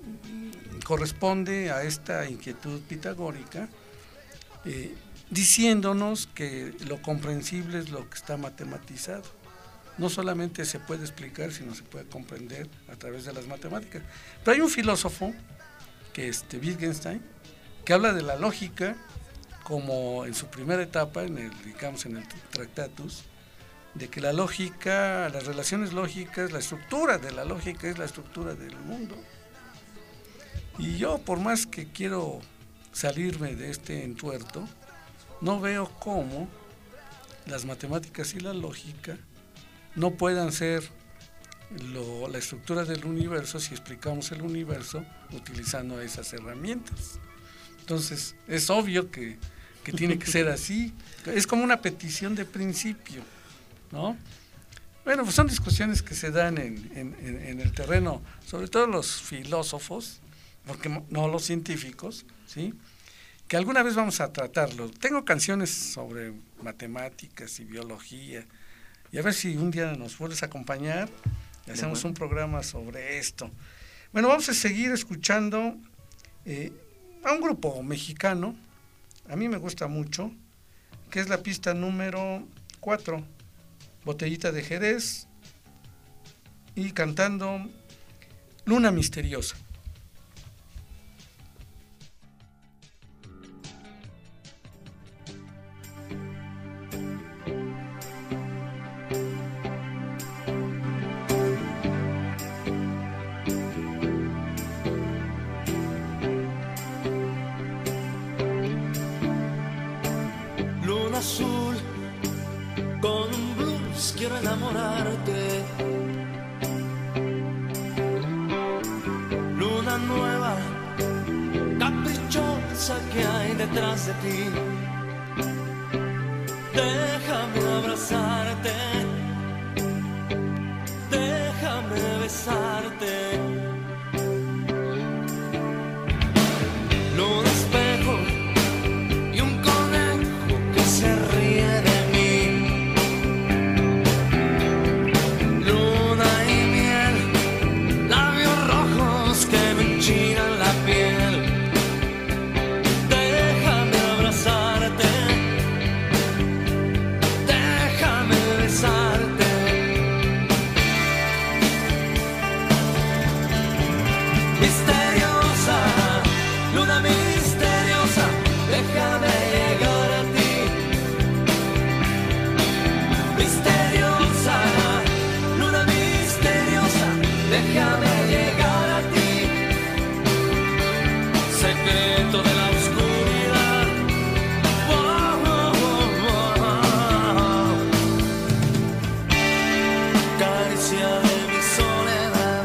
corresponde a esta inquietud pitagórica, eh, diciéndonos que lo comprensible es lo que está matematizado. No solamente se puede explicar, sino se puede comprender a través de las matemáticas. Pero hay un filósofo, que es Wittgenstein, que habla de la lógica como en su primera etapa, en el, digamos, en el Tractatus, de que la lógica, las relaciones lógicas, la estructura de la lógica es la estructura del mundo. Y yo, por más que quiero salirme de este entuerto, no veo cómo las matemáticas y la lógica no puedan ser lo, la estructura del universo si explicamos el universo utilizando esas herramientas. Entonces, es obvio que, que tiene que ser así. Es como una petición de principio, ¿no? Bueno, pues son discusiones que se dan en, en, en el terreno, sobre todo los filósofos, porque no los científicos, ¿sí? Que alguna vez vamos a tratarlo. Tengo canciones sobre matemáticas y biología, y a ver si un día nos vuelves a acompañar y hacemos bueno. un programa sobre esto. Bueno, vamos a seguir escuchando eh, a un grupo mexicano, a mí me gusta mucho, que es la pista número cuatro, Botellita de Jerez, y cantando Luna Misteriosa. Azul, con un blues quiero enamorarte. Luna nueva, caprichosa que hay detrás de ti. Déjame abrazarte, déjame besarte. Luna espejo y un conejo que se ríe de mí. Luna y miel, labios rojos que me enchinan la piel. Déjame abrazarte, déjame besarte. Misteriosa, luna misteriosa, déjame llegar a ti. Misteriosa, luna misteriosa, déjame llegar a ti. Secreto de la oscuridad, oh, oh, oh, oh. Caricia de mi soledad.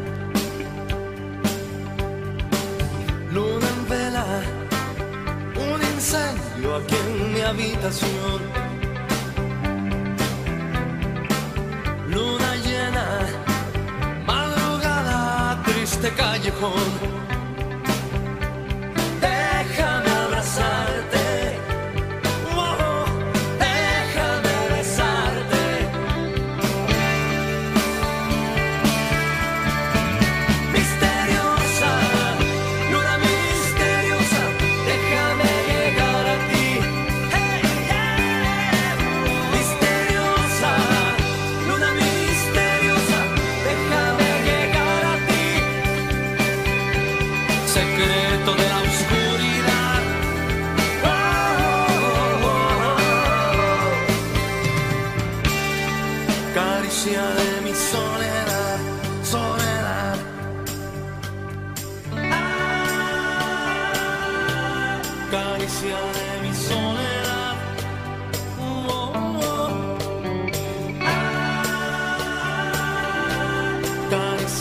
Luna en vela, un incendio aquí en mi habitación. Luna llena, madrugada, triste callejón. Déjame abrazarte, oh, déjame besarte. Misteriosa, luna misteriosa, déjame llegar a ti. Hey, yeah. Misteriosa, luna misteriosa, déjame llegar a ti. Secreto de la oscuridad, oh, oh, oh, oh. Caricia de mi soledad, soledad. Ah, caricia de mi soledad, oh, oh. Ah, caricia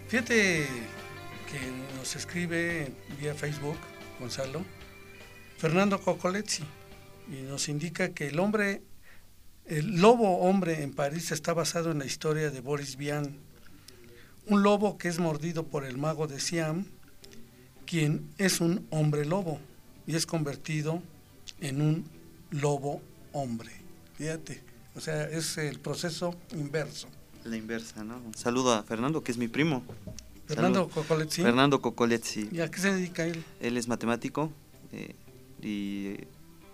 Fíjate que nos escribe vía Facebook, Gonzalo, Fernando Cocolezzi, y nos indica que el hombre, el lobo hombre en París está basado en la historia de Boris Vian, un lobo que es mordido por el mago de Siam, quien es un hombre lobo y es convertido en un lobo hombre. Fíjate, o sea, es el proceso inverso. La inversa, ¿no? Un saludo a Fernando, que es mi primo. Fernando Cocolezzi. Fernando Cocolezzi. ¿Y a qué se dedica él? Él es matemático eh, y eh,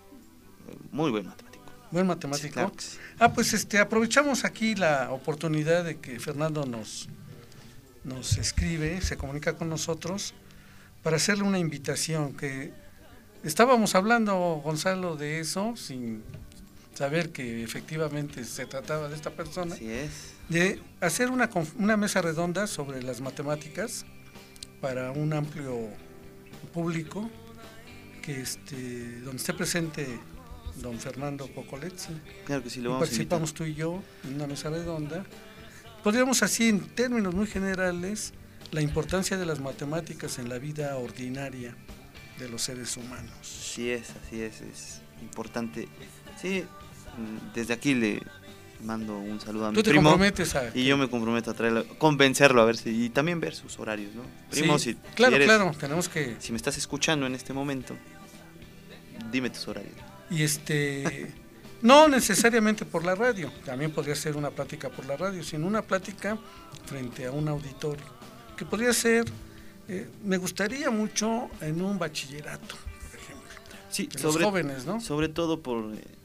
muy buen matemático. Buen matemático. Sí, claro que sí. Ah, pues este, aprovechamos aquí la oportunidad de que Fernando nos, nos escribe, se comunica con nosotros, para hacerle una invitación, que estábamos hablando, Gonzalo, de eso, sin saber que efectivamente se trataba de esta persona. Así es. De hacer una, una mesa redonda sobre las matemáticas para un amplio público, que este, donde esté presente don Fernando Cocolezzi. Claro que sí, lo y vamos participamos a tú y yo en una mesa redonda. Podríamos así, en términos muy generales, la importancia de las matemáticas en la vida ordinaria de los seres humanos. Así es, así es, es importante. Sí, desde aquí le mando un saludo a mi Tú te primo. comprometes a... Y yo me comprometo a traerlo, convencerlo a ver si, y también ver sus horarios, ¿no? Primo, sí, si claro, si eres, claro, tenemos que... Si me estás escuchando en este momento, dime tus horarios. Y este... no necesariamente por la radio, también podría ser una plática por la radio, sino una plática frente a un auditorio, que podría ser, eh, me gustaría mucho en un bachillerato, por ejemplo. Sí, de sobre, los jóvenes, ¿no? Sobre todo por... Eh,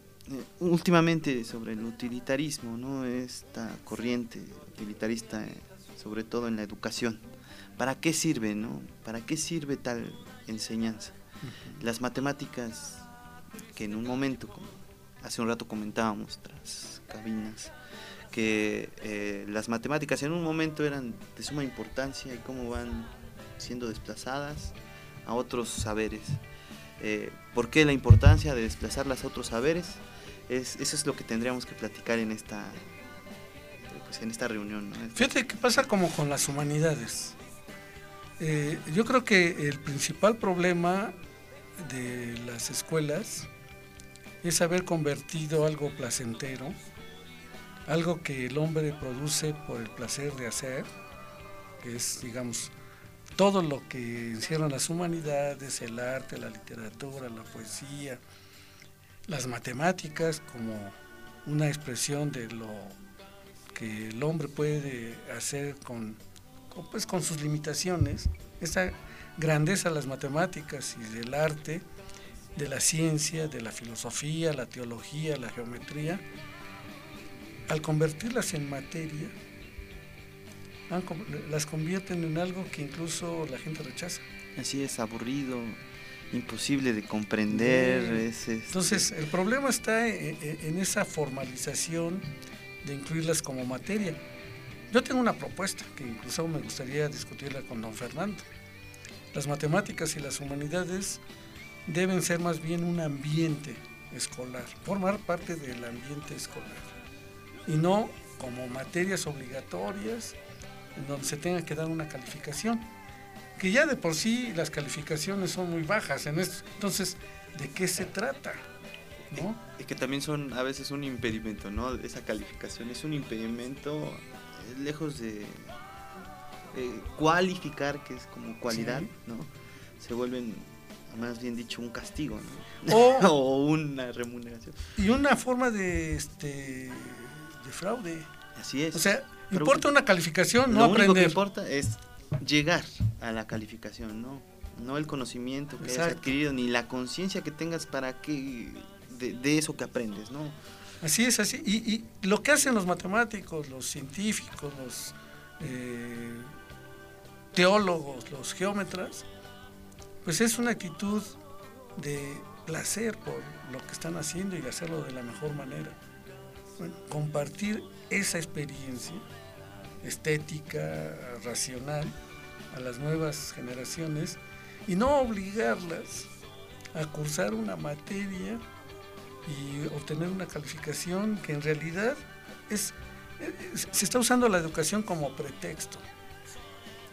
últimamente sobre el utilitarismo, ¿no? Esta corriente utilitarista, eh, sobre todo en la educación. ¿Para qué sirve, no? ¿Para qué sirve tal enseñanza? Uh-huh. Las matemáticas, que en un momento, como hace un rato comentábamos tras cabinas, que eh, las matemáticas en un momento eran de suma importancia y cómo van siendo desplazadas a otros saberes. Eh, ¿Por qué la importancia de desplazarlas a otros saberes? Es, eso es lo que tendríamos que platicar en esta, pues en esta reunión, ¿no? Fíjate qué pasa como con las humanidades. Eh, yo creo que el principal problema de las escuelas es haber convertido algo placentero, algo que el hombre produce por el placer de hacer, que es, digamos, todo lo que encierran las humanidades, el arte, la literatura, la poesía, las matemáticas, como una expresión de lo que el hombre puede hacer con, con, pues, con sus limitaciones. Esa grandeza de las matemáticas y del arte, de la ciencia, de la filosofía, la teología, la geometría, al convertirlas en materia, las convierten en algo que incluso la gente rechaza. Así es, aburrido, imposible de comprender. Sí. Es, es, Entonces, el problema está en, en esa formalización de incluirlas como materia. Yo tengo una propuesta que incluso me gustaría discutirla con don Fernando. Las matemáticas y las humanidades deben ser más bien un ambiente escolar, formar parte del ambiente escolar, y no como materias obligatorias en donde se tenga que dar una calificación, que ya de por sí las calificaciones son muy bajas en esto. Entonces, ¿de qué se trata? ¿No? Y que también son a veces un impedimento, ¿no? Esa calificación es un impedimento, lejos de eh, cualificar, que es como cualidad, sí, ¿no? Se vuelven, más bien dicho, un castigo, ¿no? O, o una remuneración. Y una forma de, este, de fraude. Así es. O sea, importa una calificación, no lo aprender. Lo único que importa es llegar a la calificación, ¿no? No el conocimiento que Exacto. hayas adquirido, ni la conciencia que tengas para que de, de eso que aprendes, ¿no? Así es, así. Y, y lo que hacen los matemáticos, los científicos, los eh, teólogos, los geómetras, pues es una actitud de placer por lo que están haciendo y hacerlo de la mejor manera. Bueno, compartir esa experiencia estética, racional, a las nuevas generaciones y no obligarlas a cursar una materia y obtener una calificación que en realidad es, es se está usando la educación como pretexto.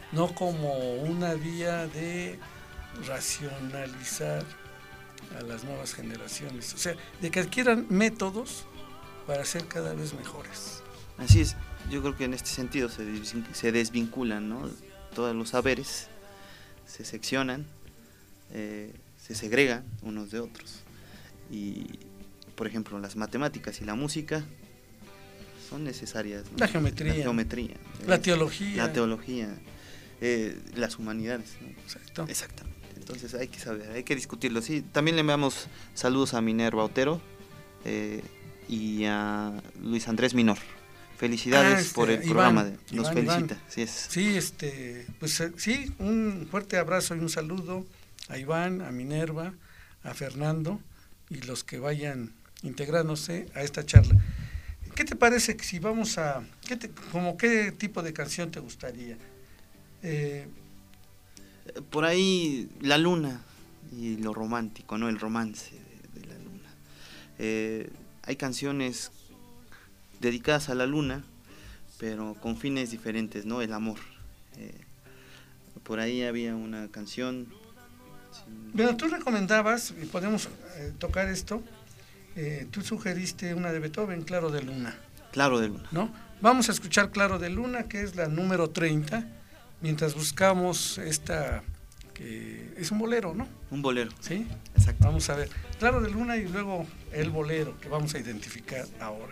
no como una vía de racionalizar a las nuevas generaciones, o sea, de que adquieran métodos para ser cada vez mejores. Así es, yo creo que en este sentido se, se desvinculan, ¿no? Todos los saberes, se seccionan, eh, se segregan unos de otros. Y, por ejemplo, las matemáticas y la música son necesarias, ¿no? La geometría. La geometría. La eh, teología. La teología, eh, las humanidades, ¿no? Exacto. Exactamente. Entonces hay que saber, hay que discutirlo. Sí, también le enviamos saludos a Minerva Otero eh, y a Luis Andrés Minor. Felicidades Ah, este, por el Iván, programa, de, nos Iván, felicita. Iván. Sí, es. Sí, este, pues eh, sí, un fuerte abrazo y un saludo a Iván, a Minerva, a Fernando y los que vayan integrándose a esta charla. ¿Qué te parece que si vamos a, qué te, como qué tipo de canción te gustaría? Eh, Por ahí la luna y lo romántico, ¿no? El romance de, de la luna. Eh, hay canciones dedicadas a la luna, pero con fines diferentes, ¿no? El amor. Eh, por ahí había una canción. Bueno, tú recomendabas, y podemos eh, tocar esto, eh, tú sugeriste una de Beethoven, Claro de Luna. Claro de Luna. ¿No? Vamos a escuchar Claro de Luna, que es la número treinta, mientras buscamos esta, que es un bolero, ¿no? Un bolero. ¿Sí? Exacto. Vamos a ver. Claro de Luna y luego el bolero, que vamos a identificar ahora.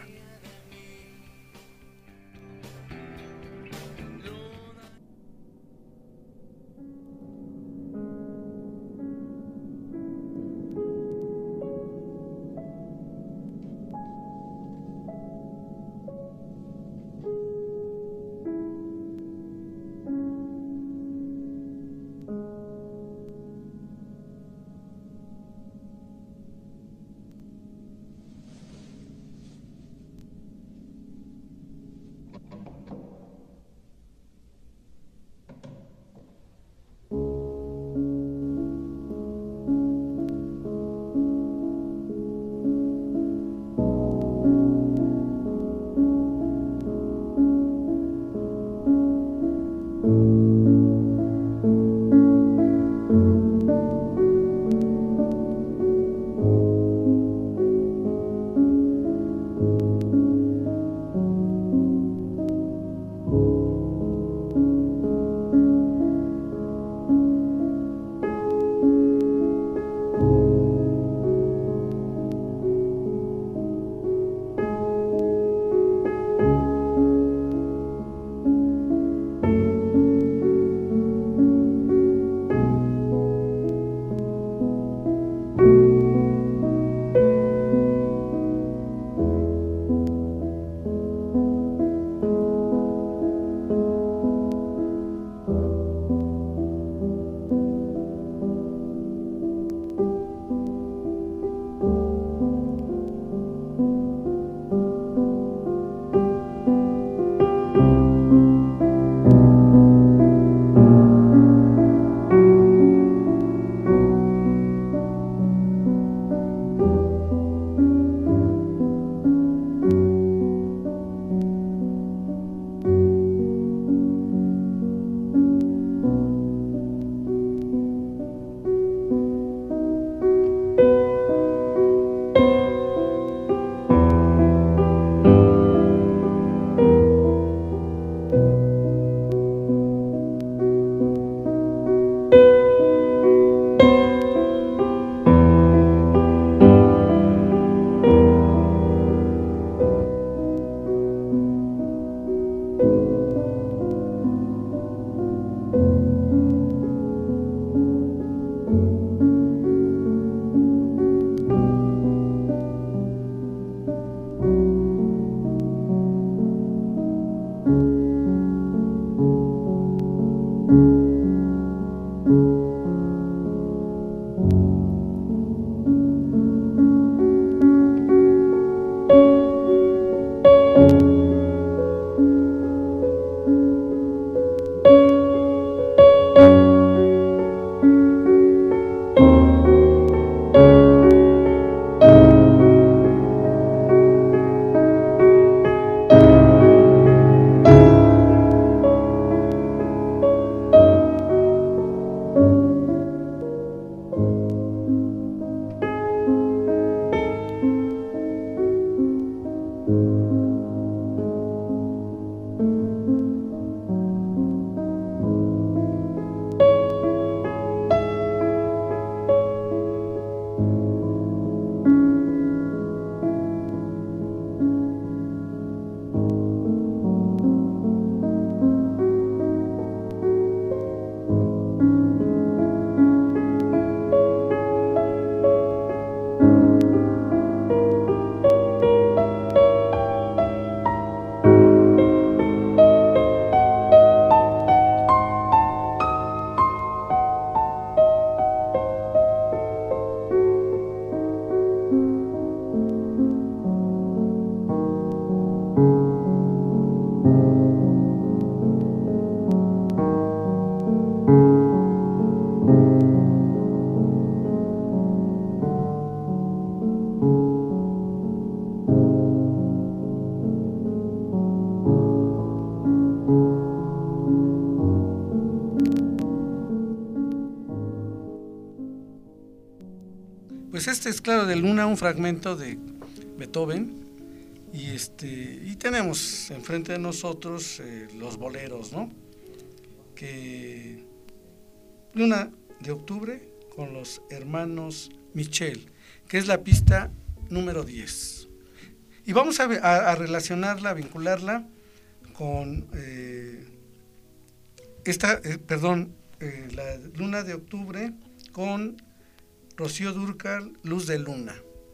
pues este es claro de Luna, un fragmento de Beethoven. Y, este, y tenemos enfrente de nosotros eh, los boleros, ¿no? Que Luna de Octubre con los hermanos Michel, que es la pista número diez. Y vamos a, a, a relacionarla, a vincularla con eh, esta, eh, perdón, eh, la Luna de Octubre con Rocío Dúrcal, Luz de Luna.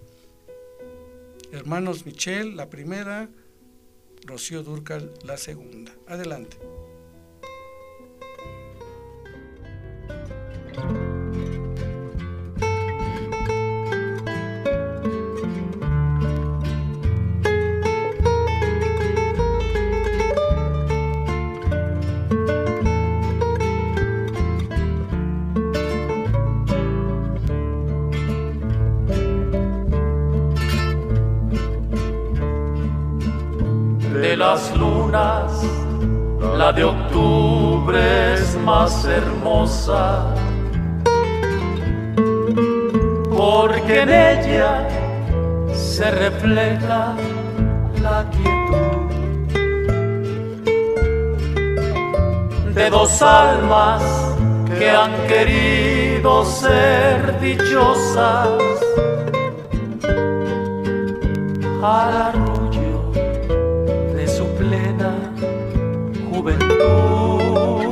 Hermanos Michel, la primera, Rocío Dúrcal, la segunda. Adelante. De las lunas, la de octubre es más hermosa, porque en ella se refleja la quietud de dos almas que han querido ser dichosas al arrullo de su plena juventud.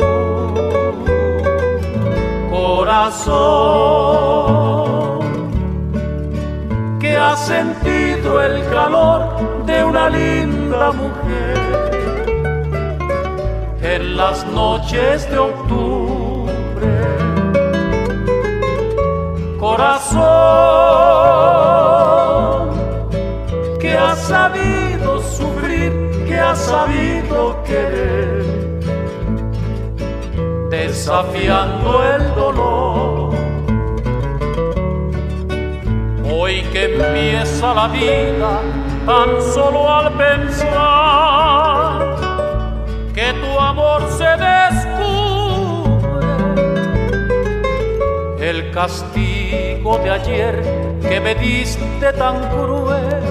Corazón que ha sentido el calor de una linda mujer en las noches de octubre. Corazón que ha sabido sufrir, que ha sabido querer, desafiando el dolor. Hoy que empieza la vida, tan solo al pensar que tu amor se descubre, el castigo de ayer que me diste tan cruel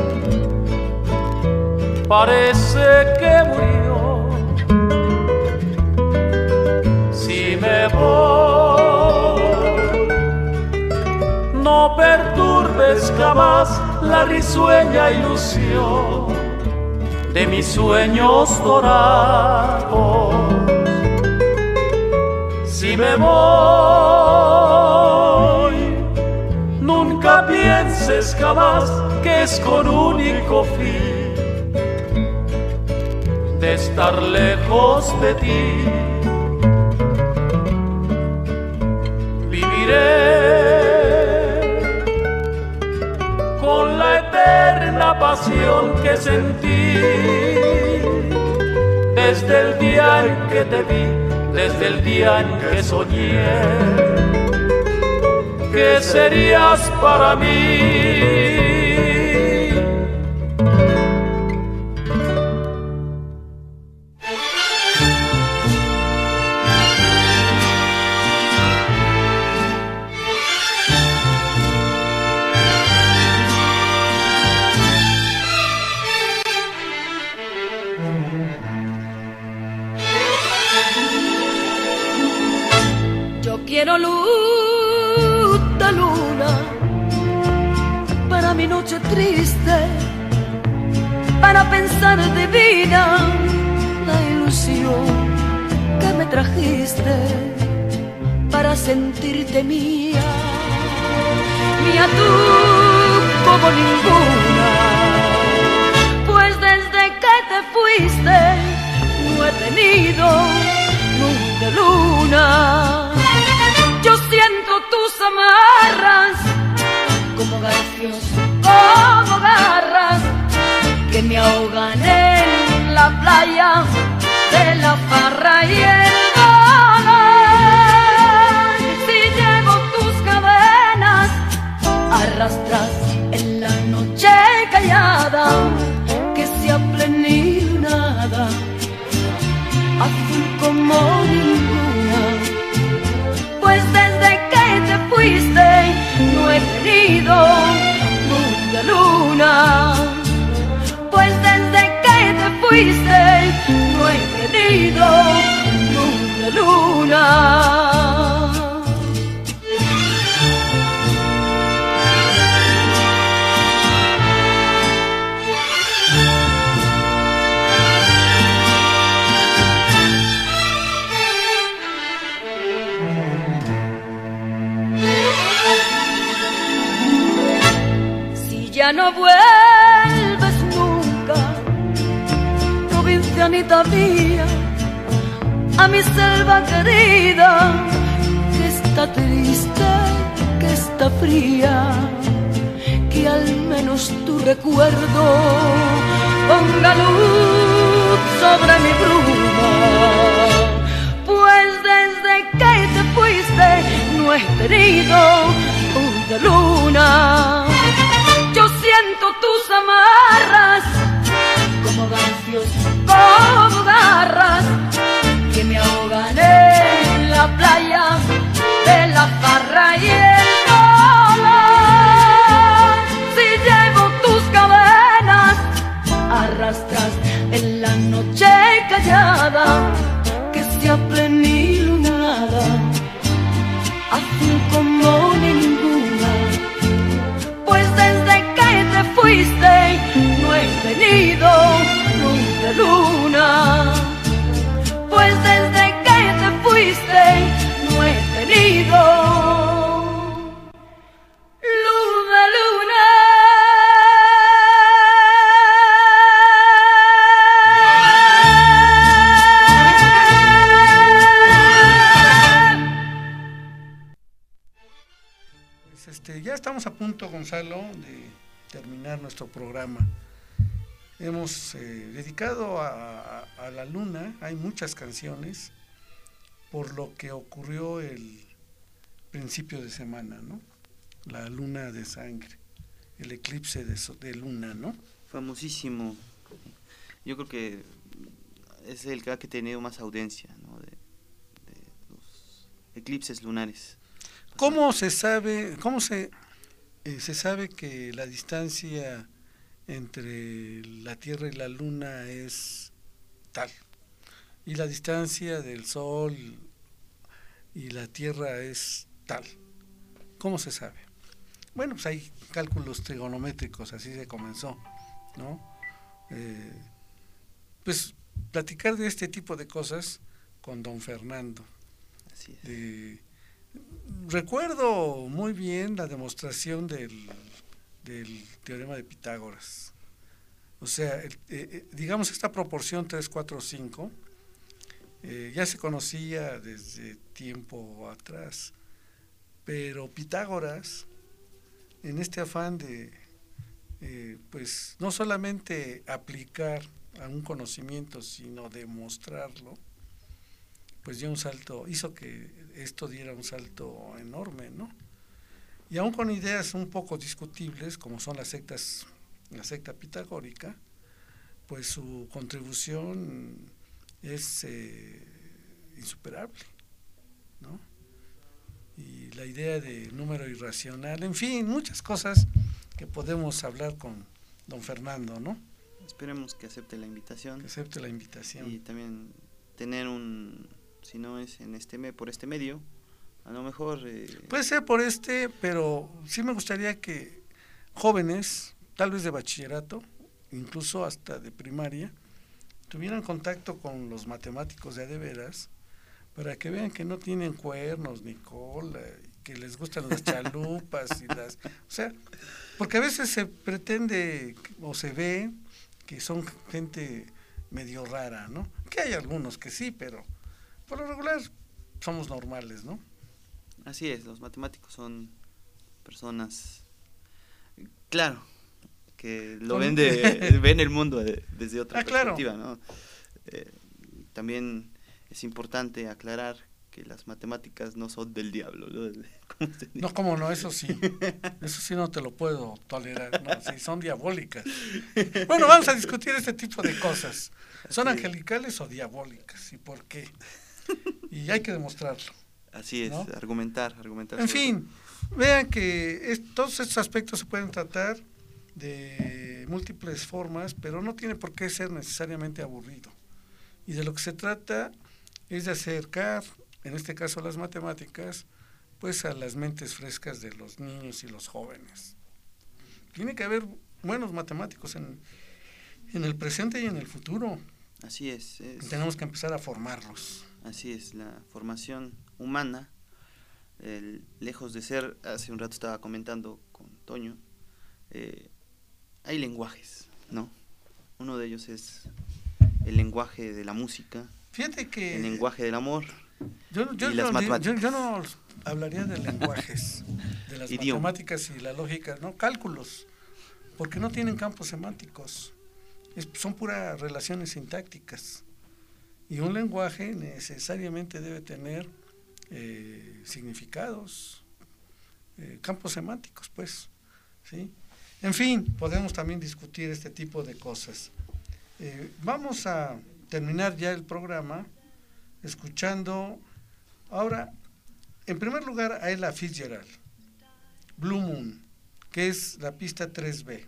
parece que murió. Si me voy, no perturbes jamás la risueña ilusión de mis sueños dorados. Si me voy, nunca pienses jamás que es con único fin de estar lejos de ti. Viviré con la eterna pasión que sentí desde el día en que te vi, desde el día en que soñé que serías para mí. Quiero luz de luna para mi noche triste, para pensar divina la ilusión que me trajiste, para sentirte mía, mía tú como ninguna. Pues desde que te fuiste no he tenido luz de luna. Yo siento tus amarras como garfios, como garras que me ahogan en la playa de la farra y el dolor. Si llevo tus cadenas arrastras en la noche callada que se ha plenilunada, azul como ninguna. Pues desde que te fuiste no he he tenido luz de luna, pues desde que te fuiste no he tenido luz de luna. Ya no vuelves nunca, provincianita mía, a mi selva querida, que está triste, que está fría, que al menos tu recuerdo ponga luz sobre mi bruma, pues desde que te fuiste no he tenido luz de luna. Yo siento tus amarras como garfios, como garras que me ahogan en la playa de la farra y el dolor. Si llevo tus cadenas, arrastras en la noche callada que se aplenilunada, azul como ninguna. Fuiste, no he tenido luz de luna, pues desde que te fuiste no he tenido luz de luna. Pues este, ya estamos a punto, Gonzalo, de terminar nuestro programa. Hemos eh, dedicado a, a, a la luna, hay muchas canciones por lo que ocurrió el principio de semana, ¿no? La luna de sangre, el eclipse de, de luna, ¿no? Famosísimo. Yo creo que es el que ha tenido más audiencia, ¿no? De, de los eclipses lunares. ¿Cómo se sabe, cómo se Eh, se sabe que la distancia entre la Tierra y la Luna es tal, y la distancia del Sol y la Tierra es tal? ¿Cómo se sabe? Bueno, pues hay cálculos trigonométricos, así se comenzó, ¿no? Eh, pues platicar de este tipo de cosas con don Fernando. Así es. De, Recuerdo muy bien la demostración del, del teorema de Pitágoras. O sea, el, eh, digamos esta proporción tres, cuatro, cinco eh, ya se conocía desde tiempo atrás, pero Pitágoras, en este afán de eh, pues no solamente aplicar a un conocimiento, sino demostrarlo, pues dio un salto, hizo que esto diera un salto enorme, ¿no? Y aún con ideas un poco discutibles, como son las sectas, la secta pitagórica, pues su contribución es eh, insuperable, ¿no? Y la idea de número irracional, en fin, muchas cosas que podemos hablar con don Fernando, ¿no? Esperemos que acepte la invitación. Que acepte la invitación. Y también tener un, si no es en este me, por este medio, a lo mejor... Eh... Puede ser por este, pero sí me gustaría que jóvenes, tal vez de bachillerato, incluso hasta de primaria, tuvieran contacto con los matemáticos de a de veras, para que vean que no tienen cuernos ni cola, que les gustan las chalupas y las... O sea, porque a veces se pretende o se ve que son gente medio rara, ¿no? Que hay algunos que sí, pero por lo regular somos normales, ¿no? Así es, los matemáticos son personas, claro, que lo ven de, ven el mundo de, desde otra ah, perspectiva, claro. ¿no? Eh, también es importante aclarar que las matemáticas no son del diablo, ¿no? ¿Cómo se dice? No, cómo no, eso sí, eso sí no te lo puedo tolerar, no, sí, son diabólicas. Bueno, vamos a discutir este tipo de cosas. ¿Son Así angelicales o diabólicas? ¿Y por qué? Y hay que demostrarlo. Así es, ¿no? argumentar, argumentar. En sobre fin, vean que es- todos estos aspectos se pueden tratar de múltiples formas, pero no tiene por qué ser necesariamente aburrido. Y de lo que se trata es de acercar, en este caso las matemáticas, pues a las mentes frescas de los niños y los jóvenes. Tiene que haber buenos matemáticos en, en el presente y en el futuro. Así es, es. Tenemos que empezar a formarlos. Así es, la formación humana, el, lejos de ser, hace un rato estaba comentando con Toño, eh, hay lenguajes, ¿no? Uno de ellos es el lenguaje de la música, Fíjate que el lenguaje del amor yo, yo y las no, matemáticas. yo, yo no hablaría de lenguajes, de las Idioma. matemáticas y la lógica, no, cálculos, porque no tienen campos semánticos, es, son puras relaciones sintácticas. Y un lenguaje necesariamente debe tener eh, significados, eh, campos semánticos, pues, ¿sí? En fin, podemos también discutir este tipo de cosas. Eh, vamos a terminar ya el programa escuchando ahora, en primer lugar, a Ella Fitzgerald, Blue Moon, que es la pista tres B.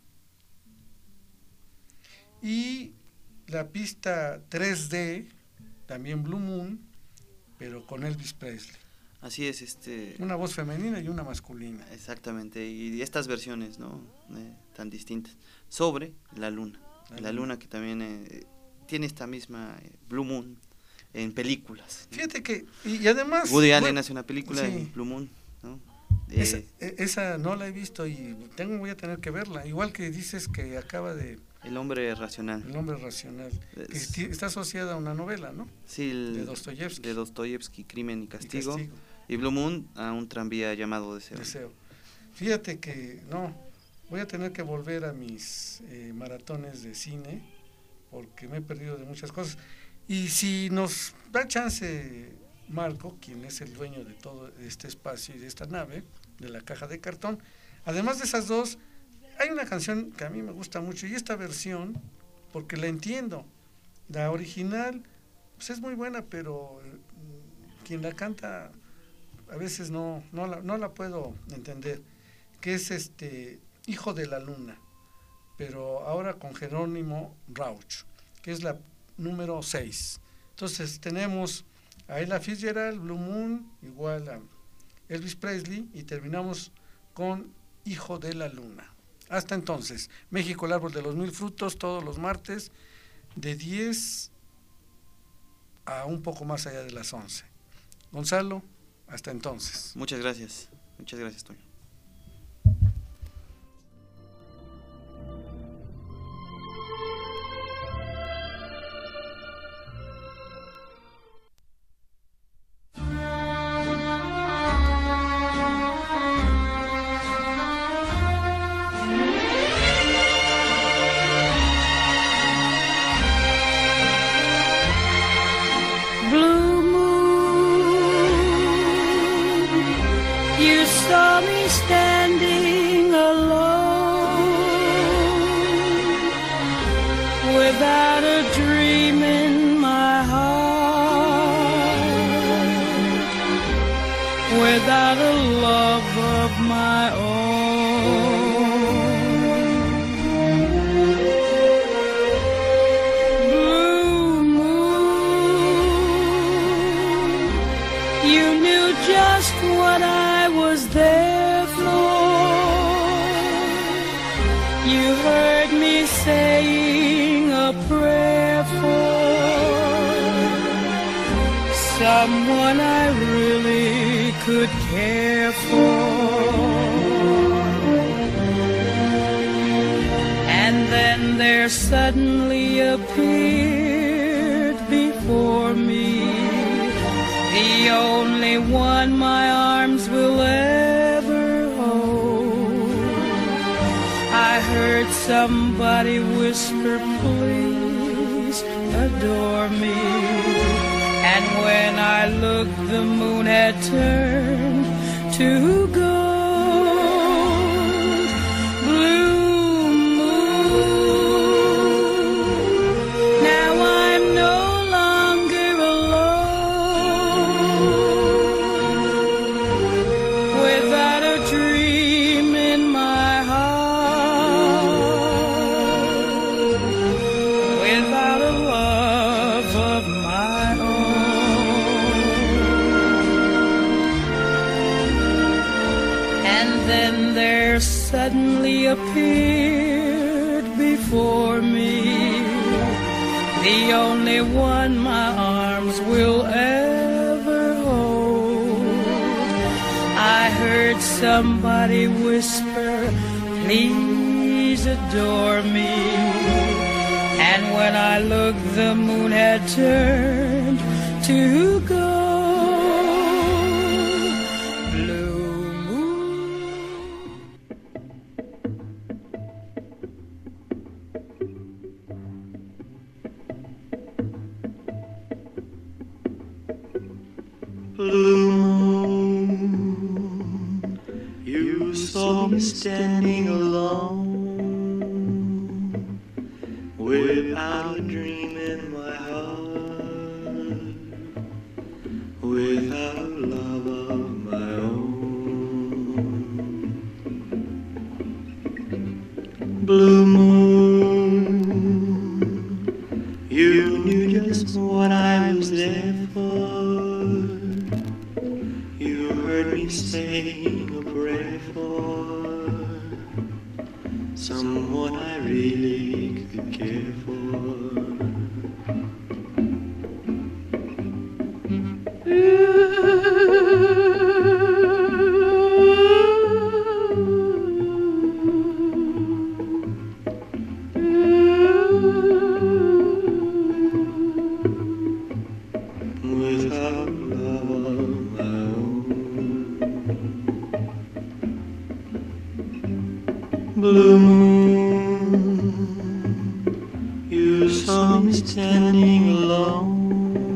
Y la pista tres D, también Blue Moon, pero con Elvis Presley. Así es, este. Una voz femenina y una masculina. Exactamente, y estas versiones, ¿no? Eh, tan distintas. Sobre la luna. La, la luna. luna que también eh, tiene esta misma eh, Blue Moon en películas, ¿no? Fíjate que, y, y además... Woody Allen bueno, hace una película sí. en Blue Moon, ¿no? Esa, Eh, esa no la he visto y tengo, voy a tener que verla. Igual que dices que acaba de... El hombre racional. El hombre racional. Es, que está asociada a una novela, ¿no? Sí, el, de Dostoyevsky. De Dostoyevsky, Crimen y Castigo. y Castigo. Y Blue Moon a un tranvía llamado Deseo. Deseo. Fíjate que no, voy a tener que volver a mis eh, maratones de cine porque me he perdido de muchas cosas. Y si nos da chance Marco, quien es el dueño de todo este espacio y de esta nave, de la caja de cartón, además de esas dos, hay una canción que a mí me gusta mucho y esta versión, porque la entiendo, la original pues es muy buena, pero eh, quien la canta a veces no, no, la, no la puedo entender, que es este Hijo de la Luna, pero ahora con Jerónimo Rauch, que es la número seis. Entonces tenemos a Ella Fitzgerald, Blue Moon, igual a Elvis Presley, y terminamos con Hijo de la Luna. Hasta entonces, México, el árbol de los mil frutos, todos los martes, de diez a un poco más allá de las once. Gonzalo, hasta entonces. Muchas gracias, muchas gracias, Toño. Without a love of my own, Blue Moon, you knew just what I was there for. You heard me saying a prayer for someone I really could care for. And then there suddenly appeared before me the only one my arms will ever hold. I heard somebody whisper, please adore me. And when I looked, the moon had turned to gold. Blue moon, now I'm no longer alone. then there suddenly appeared before me the only one my arms will ever hold. I heard somebody whisper, please adore me. And when I looked, the moon had turned to gold. Blue moon, you saw me standing alone, without a dream in my heart, without love of my own. Blue moon, you knew just what I was there for. Heard me saying a prayer for someone I really could care for. Without love, blue moon, you saw me standing alone,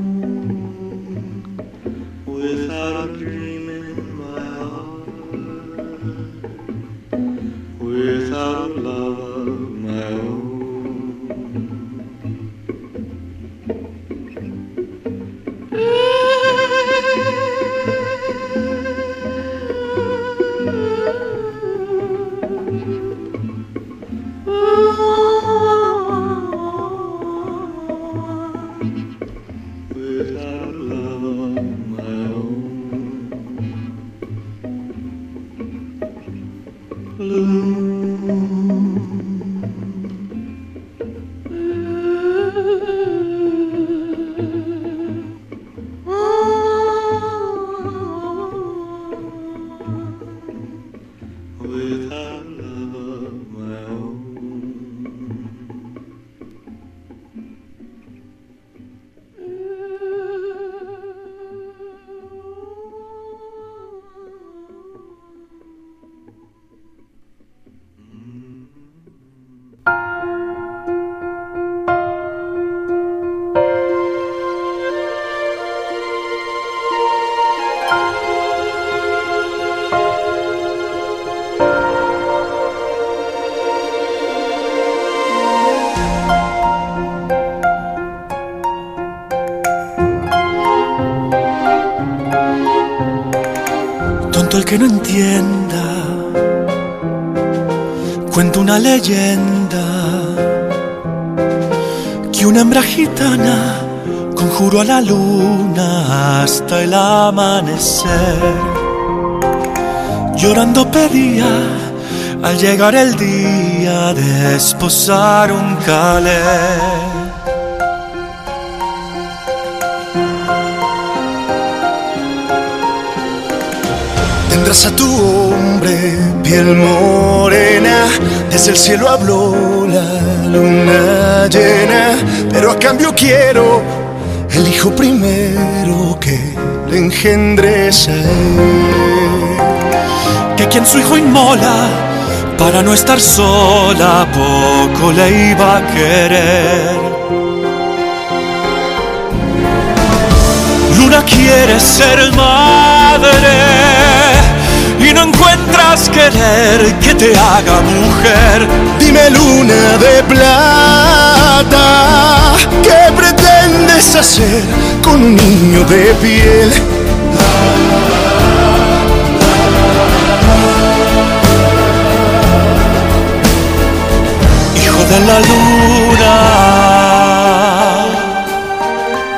without a dream in my heart, without a love of my own. El que no entienda, cuenta una leyenda que una hembra gitana conjuró a la luna hasta el amanecer. Llorando pedía al llegar el día de esposar un calé. Tendrás a tu hombre, piel morena, desde el cielo habló la luna llena, pero a cambio quiero el hijo primero que le engendres a él. Que quien su hijo inmola para no estar sola, poco le iba a querer. Luna quiere ser madre y no encuentras querer que te haga mujer. Dime, luna de plata, ¿qué pretendes hacer con un niño de piel? Hijo de la luna,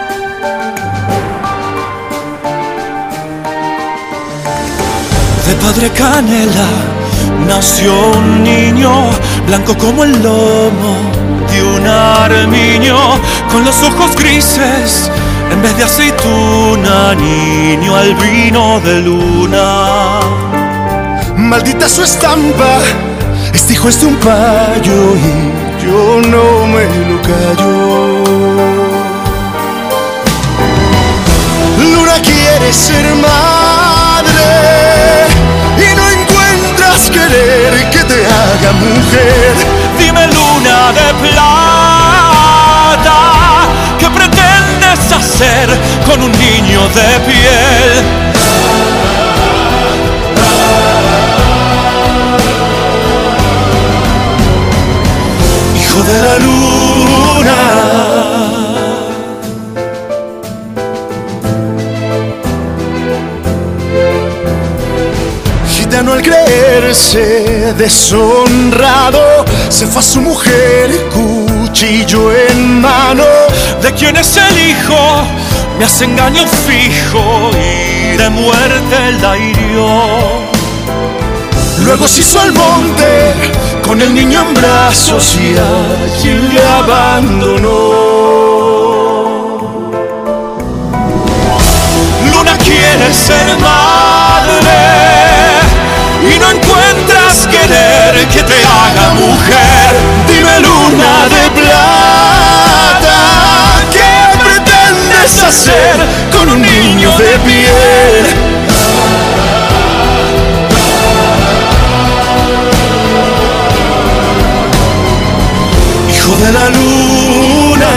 de madre canela nació un niño blanco como el lomo de un armiño, con los ojos grises en vez de aceituna, niño albino de luna. Maldita su estampa, este hijo es de un payo y yo no me lo callo. Luna quiere ser madre y no encuentras querer que te haga mujer. Dime, luna de plata, ¿qué pretendes hacer con un niño de piel? Hijo de la luna, gitano al creerse deshonrado, se fue a su mujer cuchillo en mano. ¿De quién es el hijo? Me hace engaño fijo y de muerte la hirió. Luego se hizo al monte con el niño en brazos y allí le abandonó. Luna quiere ser madre y no encuentras querer que te haga mujer. Dime, luna de plata, ¿qué pretendes hacer con un niño de piel? Hijo de la luna,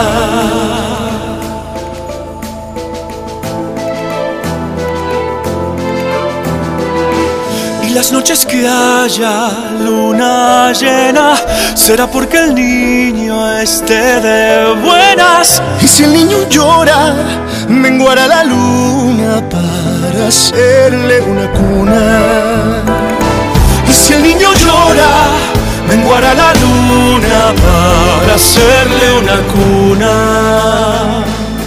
y las noches que haya luna llena será porque el niño esté de buenas. Y si el niño llora, menguará la luna para hacerle una cuna. Y si el niño llora, menguará la luna para hacerle una cuna.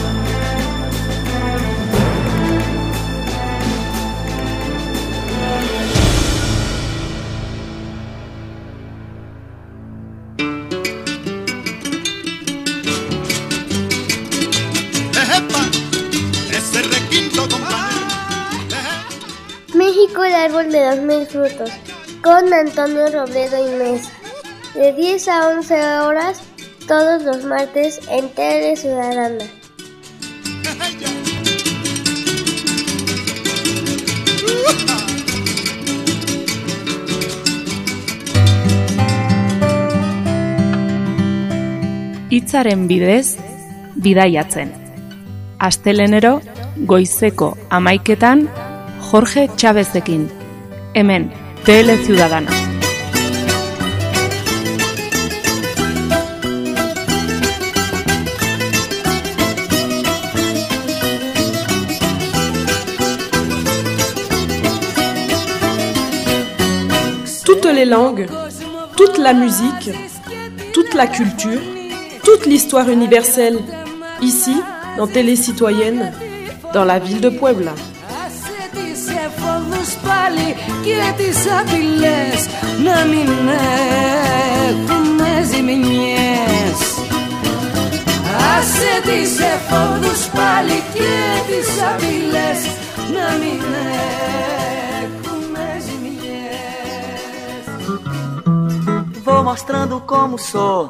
México, el árbol de los mil frutos, con Antonio Robledo y Mesa, de diez a once horas, todos los martes en Tele Ciudadana. Hitzaren bidez, bidaiatzen. Astelenero, goizeko hamaiketan, Jorge Chávezekin. Hemen, Tele Ciudadana. Toutes les langues, toute la musique, toute la culture, toute l'histoire universelle, ici, dans Télé Citoyenne, dans la ville de Puebla. Vou mostrando como sou.